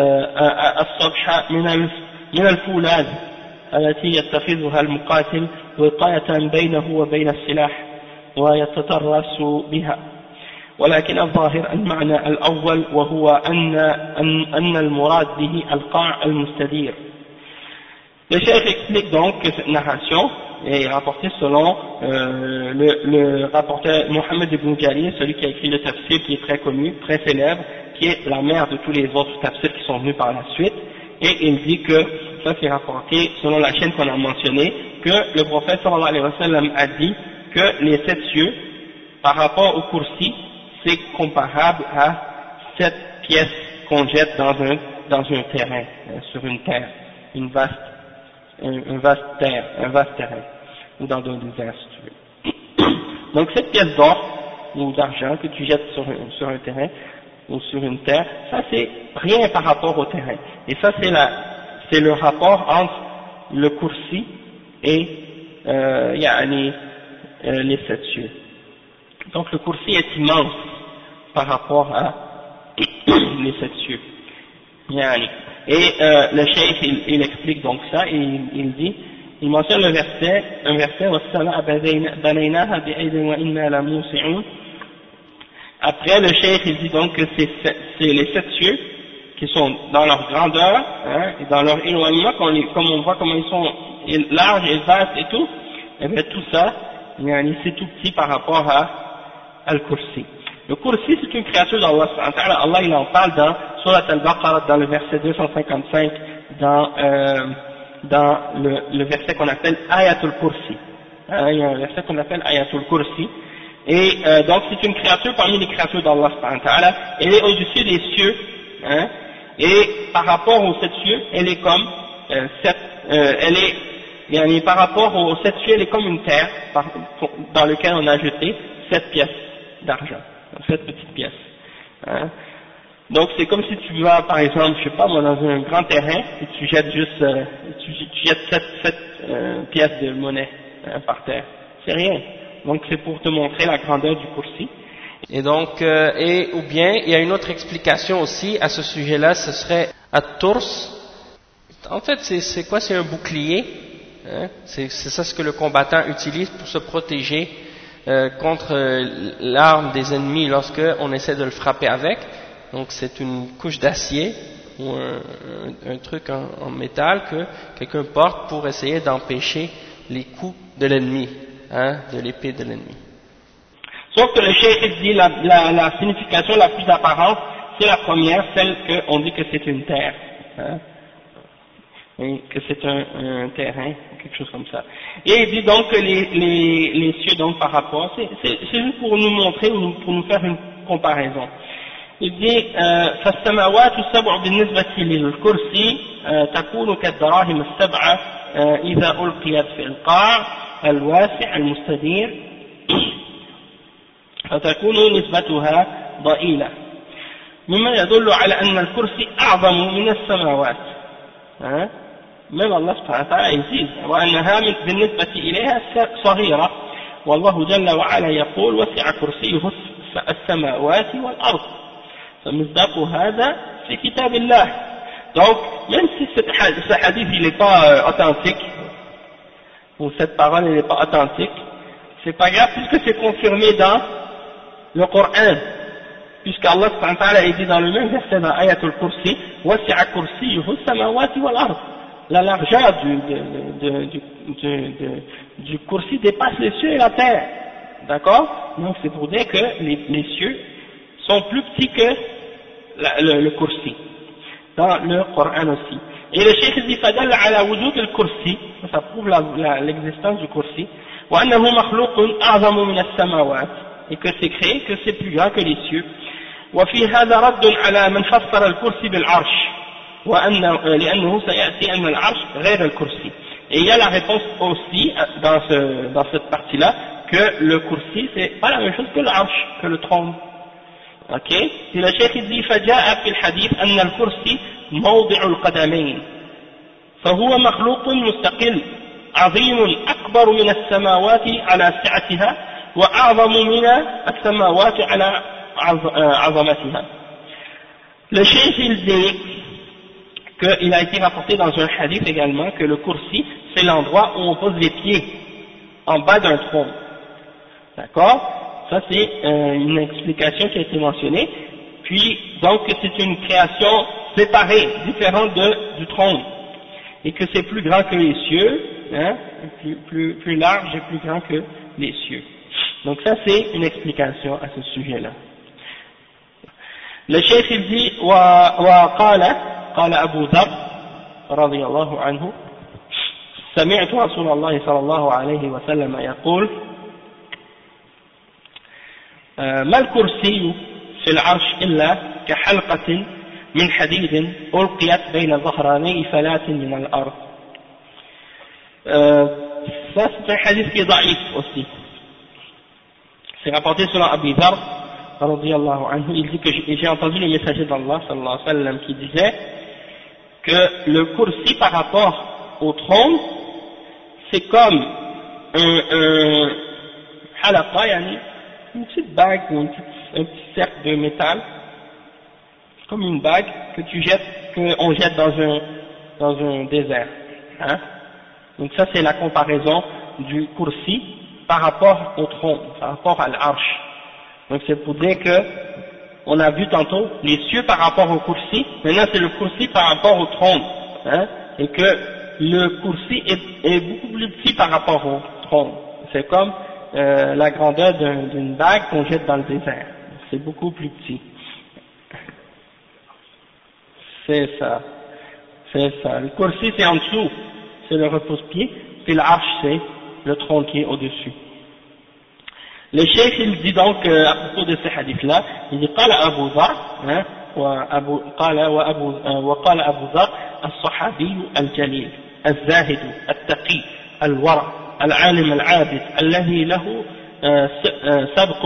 الصفحة من الفولاذ التي يتخذها المقاتل وقاية بينه وبين السلاح ويتترس بها. ولكن الظاهر المعنى الأول وهو أن المراد به القاع المستدير. Le Cheikh explique donc que cette narration est rapportée selon le rapporteur Mohammed ibn Jarir, celui qui a écrit le tafsir qui est très connu, très célèbre, qui est la mère de tous les autres tafsirs qui sont venus par la suite, et il dit que ça c'est rapporté selon la chaîne qu'on a mentionnée, que le prophète sallallahu alayhi wa sallam a dit que les 7 cieux par rapport au kursi c'est comparable à 7 pièces qu'on jette dans un terrain, sur une terre, un vaste terrain, ou dans un désert si tu veux. Donc cette pièce d'or ou d'argent que tu jettes sur un terrain ou sur une terre, ça c'est rien par rapport au terrain. Et ça c'est le rapport entre le kursi et les 7 cieux. Donc le kursi est immense par rapport à les 7 cieux. Et le cheikh il explique donc ça et il dit, il mentionne un verset après le cheikh il dit donc que c'est les 7 cieux qui sont dans leur grandeur et dans leur éloignement, comme on voit comment ils sont larges et vastes et tout, et bien tout ça c'est tout petit par rapport à Al-Kursi. Le Kursi c'est une créature d'Allah. Allah il en parle dans Surat Al-Baqarah dans le verset 255 dans le verset qu'on appelle Ayatul Kursi. Il y a un verset qu'on appelle Ayatul Kursi. Et donc c'est une créature parmi les créatures d'Allah. Elle est au-dessus des cieux. Et par rapport aux 7 cieux, elle est comme par rapport aux 7 cieux, elle est comme une terre dans laquelle on a jeté 7 pièces d'argent, 7 petites pièces. Donc c'est comme si tu vas par exemple, je sais pas moi, dans un grand terrain et tu jettes juste tu jettes 7 pièces de monnaie par terre. C'est rien. Donc c'est pour te montrer la grandeur du kursi. Et donc ou bien il y a une autre explication aussi à ce sujet-là, ce serait at-turs. En fait c'est quoi? C'est un bouclier. C'est ça ce que le combattant utilise pour se protéger contre l'arme des ennemis lorsque on essaie de le frapper avec. Donc c'est une couche d'acier ou un truc en métal que quelqu'un porte pour essayer d'empêcher les coups de l'ennemi, de l'épée de l'ennemi. Sauf que le cheikh dit la signification la plus apparente, c'est la première, celle qu'on dit que c'est une terre, et que c'est un terrain, quelque chose comme ça. Et il dit donc que les cieux donc par rapport, c'est juste pour nous montrer, pour nous faire une comparaison. Il dit فالسماوات السبع بالنسبة للكرسي تكون كالدراهم السبعة إذا ألقيت في القاع الواسع المستدير فتكون نسبتها ضئيلة مما يدل على أن الكرسي أعظم من السماوات hein, même Allah subhanahu wa ta'ala يزيد وأنها بالنسبة إليها صغيرة والله جل وعلا يقول وسع كرسيه السماوات والأرض فمصداق هذا في كتاب الله. Donc même si ce hadith il n'est pas authentique ou cette parole elle n'est pas authentique, c'est pas grave puisque c'est confirmé dans le Coran, puisque Allah subhanahu wa ta'ala dit dans le même verset dans Ayatul Kursi wasi'a kursiyuhu as-samawati wal ard, la largeur du kursi dépasse les cieux et la terre, d'accord. Donc c'est pour dire que les cieux sont plus petits que le kursi dans le Coran aussi. Et le cheikh dit fadalla ala wujud al-kursi, ça prouve l'existence du kursi, wa annahu makhluqun a'zamu min as-samawat, et que c'est créé, que c'est plus grand que les cieux. wa fi hadha radd ala man fassara al-kursi bil arsh wa anna li'annahu sayati anna al-arsh ghayr al-kursi. Et il y a la réponse aussi dans cette partie-là que le kursi c'est pas la même chose que l'arsh, que le trône. Ok, et le cheikh dit فجاء في الحديث أن الكرسي موضع القدمين فهو مخلوق مستقل عظيم أكبر من السماوات على سعتها وأعظم من السماوات على عظمتها. Le cheikh il dit qu'il a été rapporté dans un hadith également que le kursi c'est l'endroit où on pose les pieds en bas d'un trône. D'accord? Ça c'est une explication qui a été mentionnée. Puis donc c'est une création séparée, différente du trône, et que c'est plus grand que les cieux, hein, plus large et plus grand que les cieux. Donc ça c'est une explication à ce sujet-là. Le cheikh il dit قال أبو ذر رضي الله عنه سمعت رسول الله صلى الله عليه وسلم يقول ما الكرسي في العرش إلا كحلقة من حديد ألقيت بين ظهراني فلاة من الأرض. Ça c'est un hadith qui est ضعيف aussi. C'est rapporté selon Abu Dharr radiyallahu anhu. Il dit que j'ai entendu le messager d'Allah sallallahu alayhi wa sallam qui disait que le kursi par rapport au trône c'est comme un halaqa, yani une petite bague ou un petit cercle de métal, comme une bague que tu jettes, qu'on jette dans un désert. Hein? Donc ça c'est la comparaison du kursi par rapport au trône, par rapport à l'arche. Donc c'est pour dire que on a vu tantôt les cieux par rapport au kursi, maintenant c'est le kursi par rapport au trône, hein? Et que le kursi est beaucoup plus petit par rapport au trône. C'est comme la grandeur d'une bague qu'on jette dans le désert. C'est beaucoup plus petit. C'est ça. Le kursi c'est en dessous, c'est le repose-pied, puis l'arche c'est le trône qui est au-dessus. Le cheikh il dit donc à propos de ces hadiths-là, il dit قال أبو ذر وقال أبو ذر الصحابي الجليل الزاهد التقي الورع العالم العابد الذي له سبق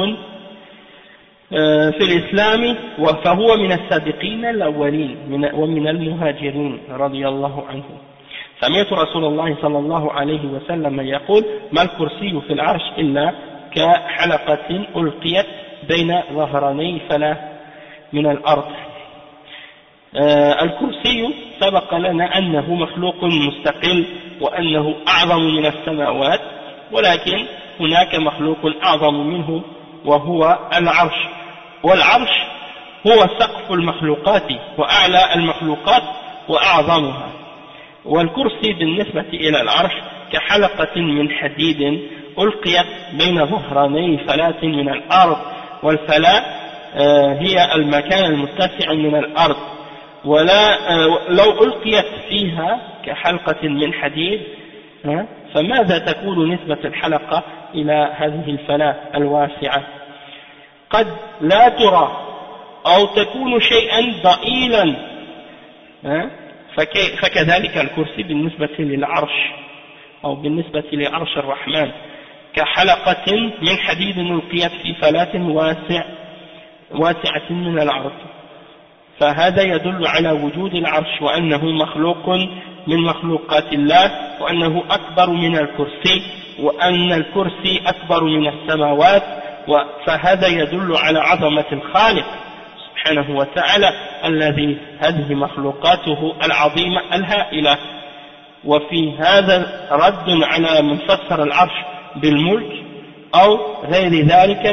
في الإسلام فهو من السابقين الأولين ومن المهاجرين رضي الله عنهم. سمعت رسول الله صلى الله عليه وسلم يقول ما الكرسي في العرش إلا كحلقة ألقيت بين ظهراني فلاة من الأرض. الكرسي سبق لنا أنه مخلوق مستقل وأنه أعظم من السماوات، ولكن هناك مخلوق أعظم منه وهو العرش، والعرش هو سقف المخلوقات وأعلى المخلوقات وأعظمها، والكرسي بالنسبة إلى العرش كحلقة من حديد ألقيت بين ظهراني فلاة من الأرض، والفلاة هي المكان المتسع من الأرض، لو ألقيت فيها كحلقة من حديد فماذا تكون نسبة الحلقة إلى هذه الفلاة الواسعة؟ قد لا ترى أو تكون شيئا ضئيلا، فكذلك الكرسي بالنسبة للعرش أو بالنسبة لعرش الرحمن كحلقة من حديد ألقيت في فلاة واسعة من الأرض. فهذا يدل على وجود العرش وأنه مخلوق من مخلوقات الله وأنه أكبر من الكرسي وأن الكرسي أكبر من السماوات فهذا يدل على عظمة الخالق سبحانه وتعالى الذي هذه مخلوقاته العظيمة الهائلة. وفي هذا رد على من فسر العرش بالملك أو غير ذلك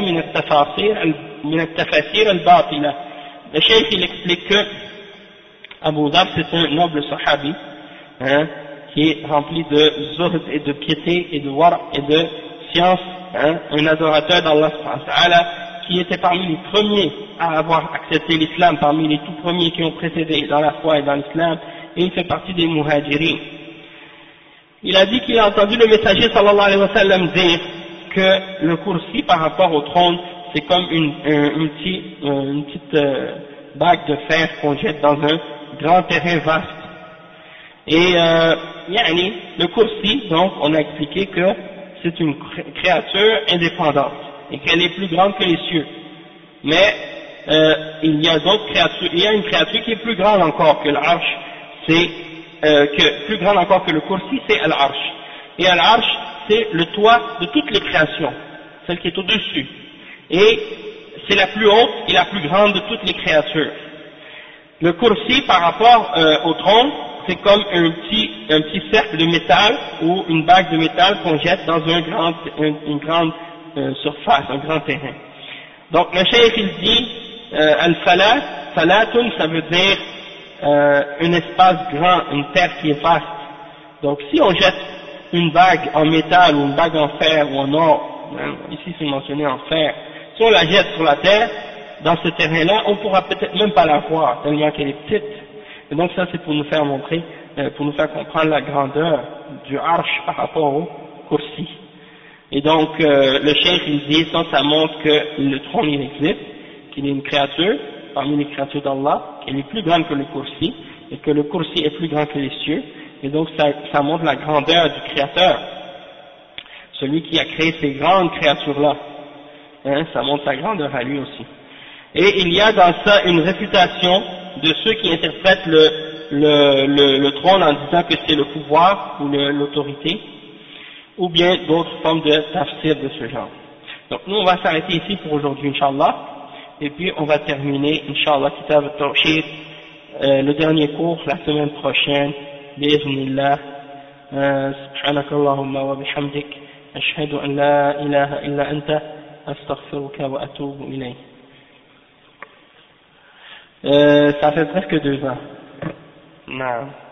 من التفاسير الباطلة. Le cheikh il explique que Abu Dhar c'est un noble sahabi qui est rempli de zuhd et de piété et de wara et de science, un adorateur d'Allah subhanahu wa ta'ala qui était parmi les premiers à avoir accepté l'islam, parmi les tout premiers qui ont précédé dans la foi et dans l'islam, et il fait partie des muhajirin. Il a dit qu'il a entendu le messager sallallahu alayhi wa sallam dire que le kursi par rapport au trône c'est comme une petite bague de fer qu'on jette dans un grand terrain vaste. Et le kursi, donc on a expliqué que c'est une créature indépendante et qu'elle est plus grande que les cieux. Mais il y a d'autres créatures, il y a une créature qui est plus grande encore que l'arche, plus grande encore que le kursi, c'est al-arsh. Et al-arsh, c'est le toit de toutes les créations, celle qui est au-dessus. Et c'est la plus haute et la plus grande de toutes les créatures. Le kursi par rapport au trône, c'est comme un petit cercle de métal ou une bague de métal qu'on jette dans une grande surface, un grand terrain. Donc le cheikh il dit al-falat, falatun ça veut dire un espace grand, une terre qui est vaste. Donc si on jette une bague en métal ou une bague en fer ou en or, ici c'est mentionné en fer, si on la jette sur la terre, dans ce terrain-là, on pourra peut-être même pas la voir, tellement qu'elle est petite. Et donc ça c'est pour nous faire montrer, pour nous faire comprendre la grandeur du arsh par rapport au kursi. Et donc le cheikh il dit, ça montre que le trône il existe, qu'il est une créature, parmi les créatures d'Allah, qu'elle est plus grande que le kursi, et que le kursi est plus grand que les cieux, et donc ça montre la grandeur du créateur, celui qui a créé ces grandes créatures-là. Ça montre sa grandeur à lui aussi. Et il y a dans ça une réfutation de ceux qui interprètent le trône en disant que c'est le pouvoir ou l'autorité, ou bien d'autres formes de tafsir de ce genre. Donc nous on va s'arrêter ici pour aujourd'hui Inch'Allah, et puis on va terminer Inch'Allah Kitab al-Tawhid, le dernier cours la semaine prochaine, bi'idhnillah. Subhanakallahumma wa bihamdik, ashhadu an la ilaha illa anta, astaghfiruka wa atubu ilayk. Ça fait presque 2 ans. Non.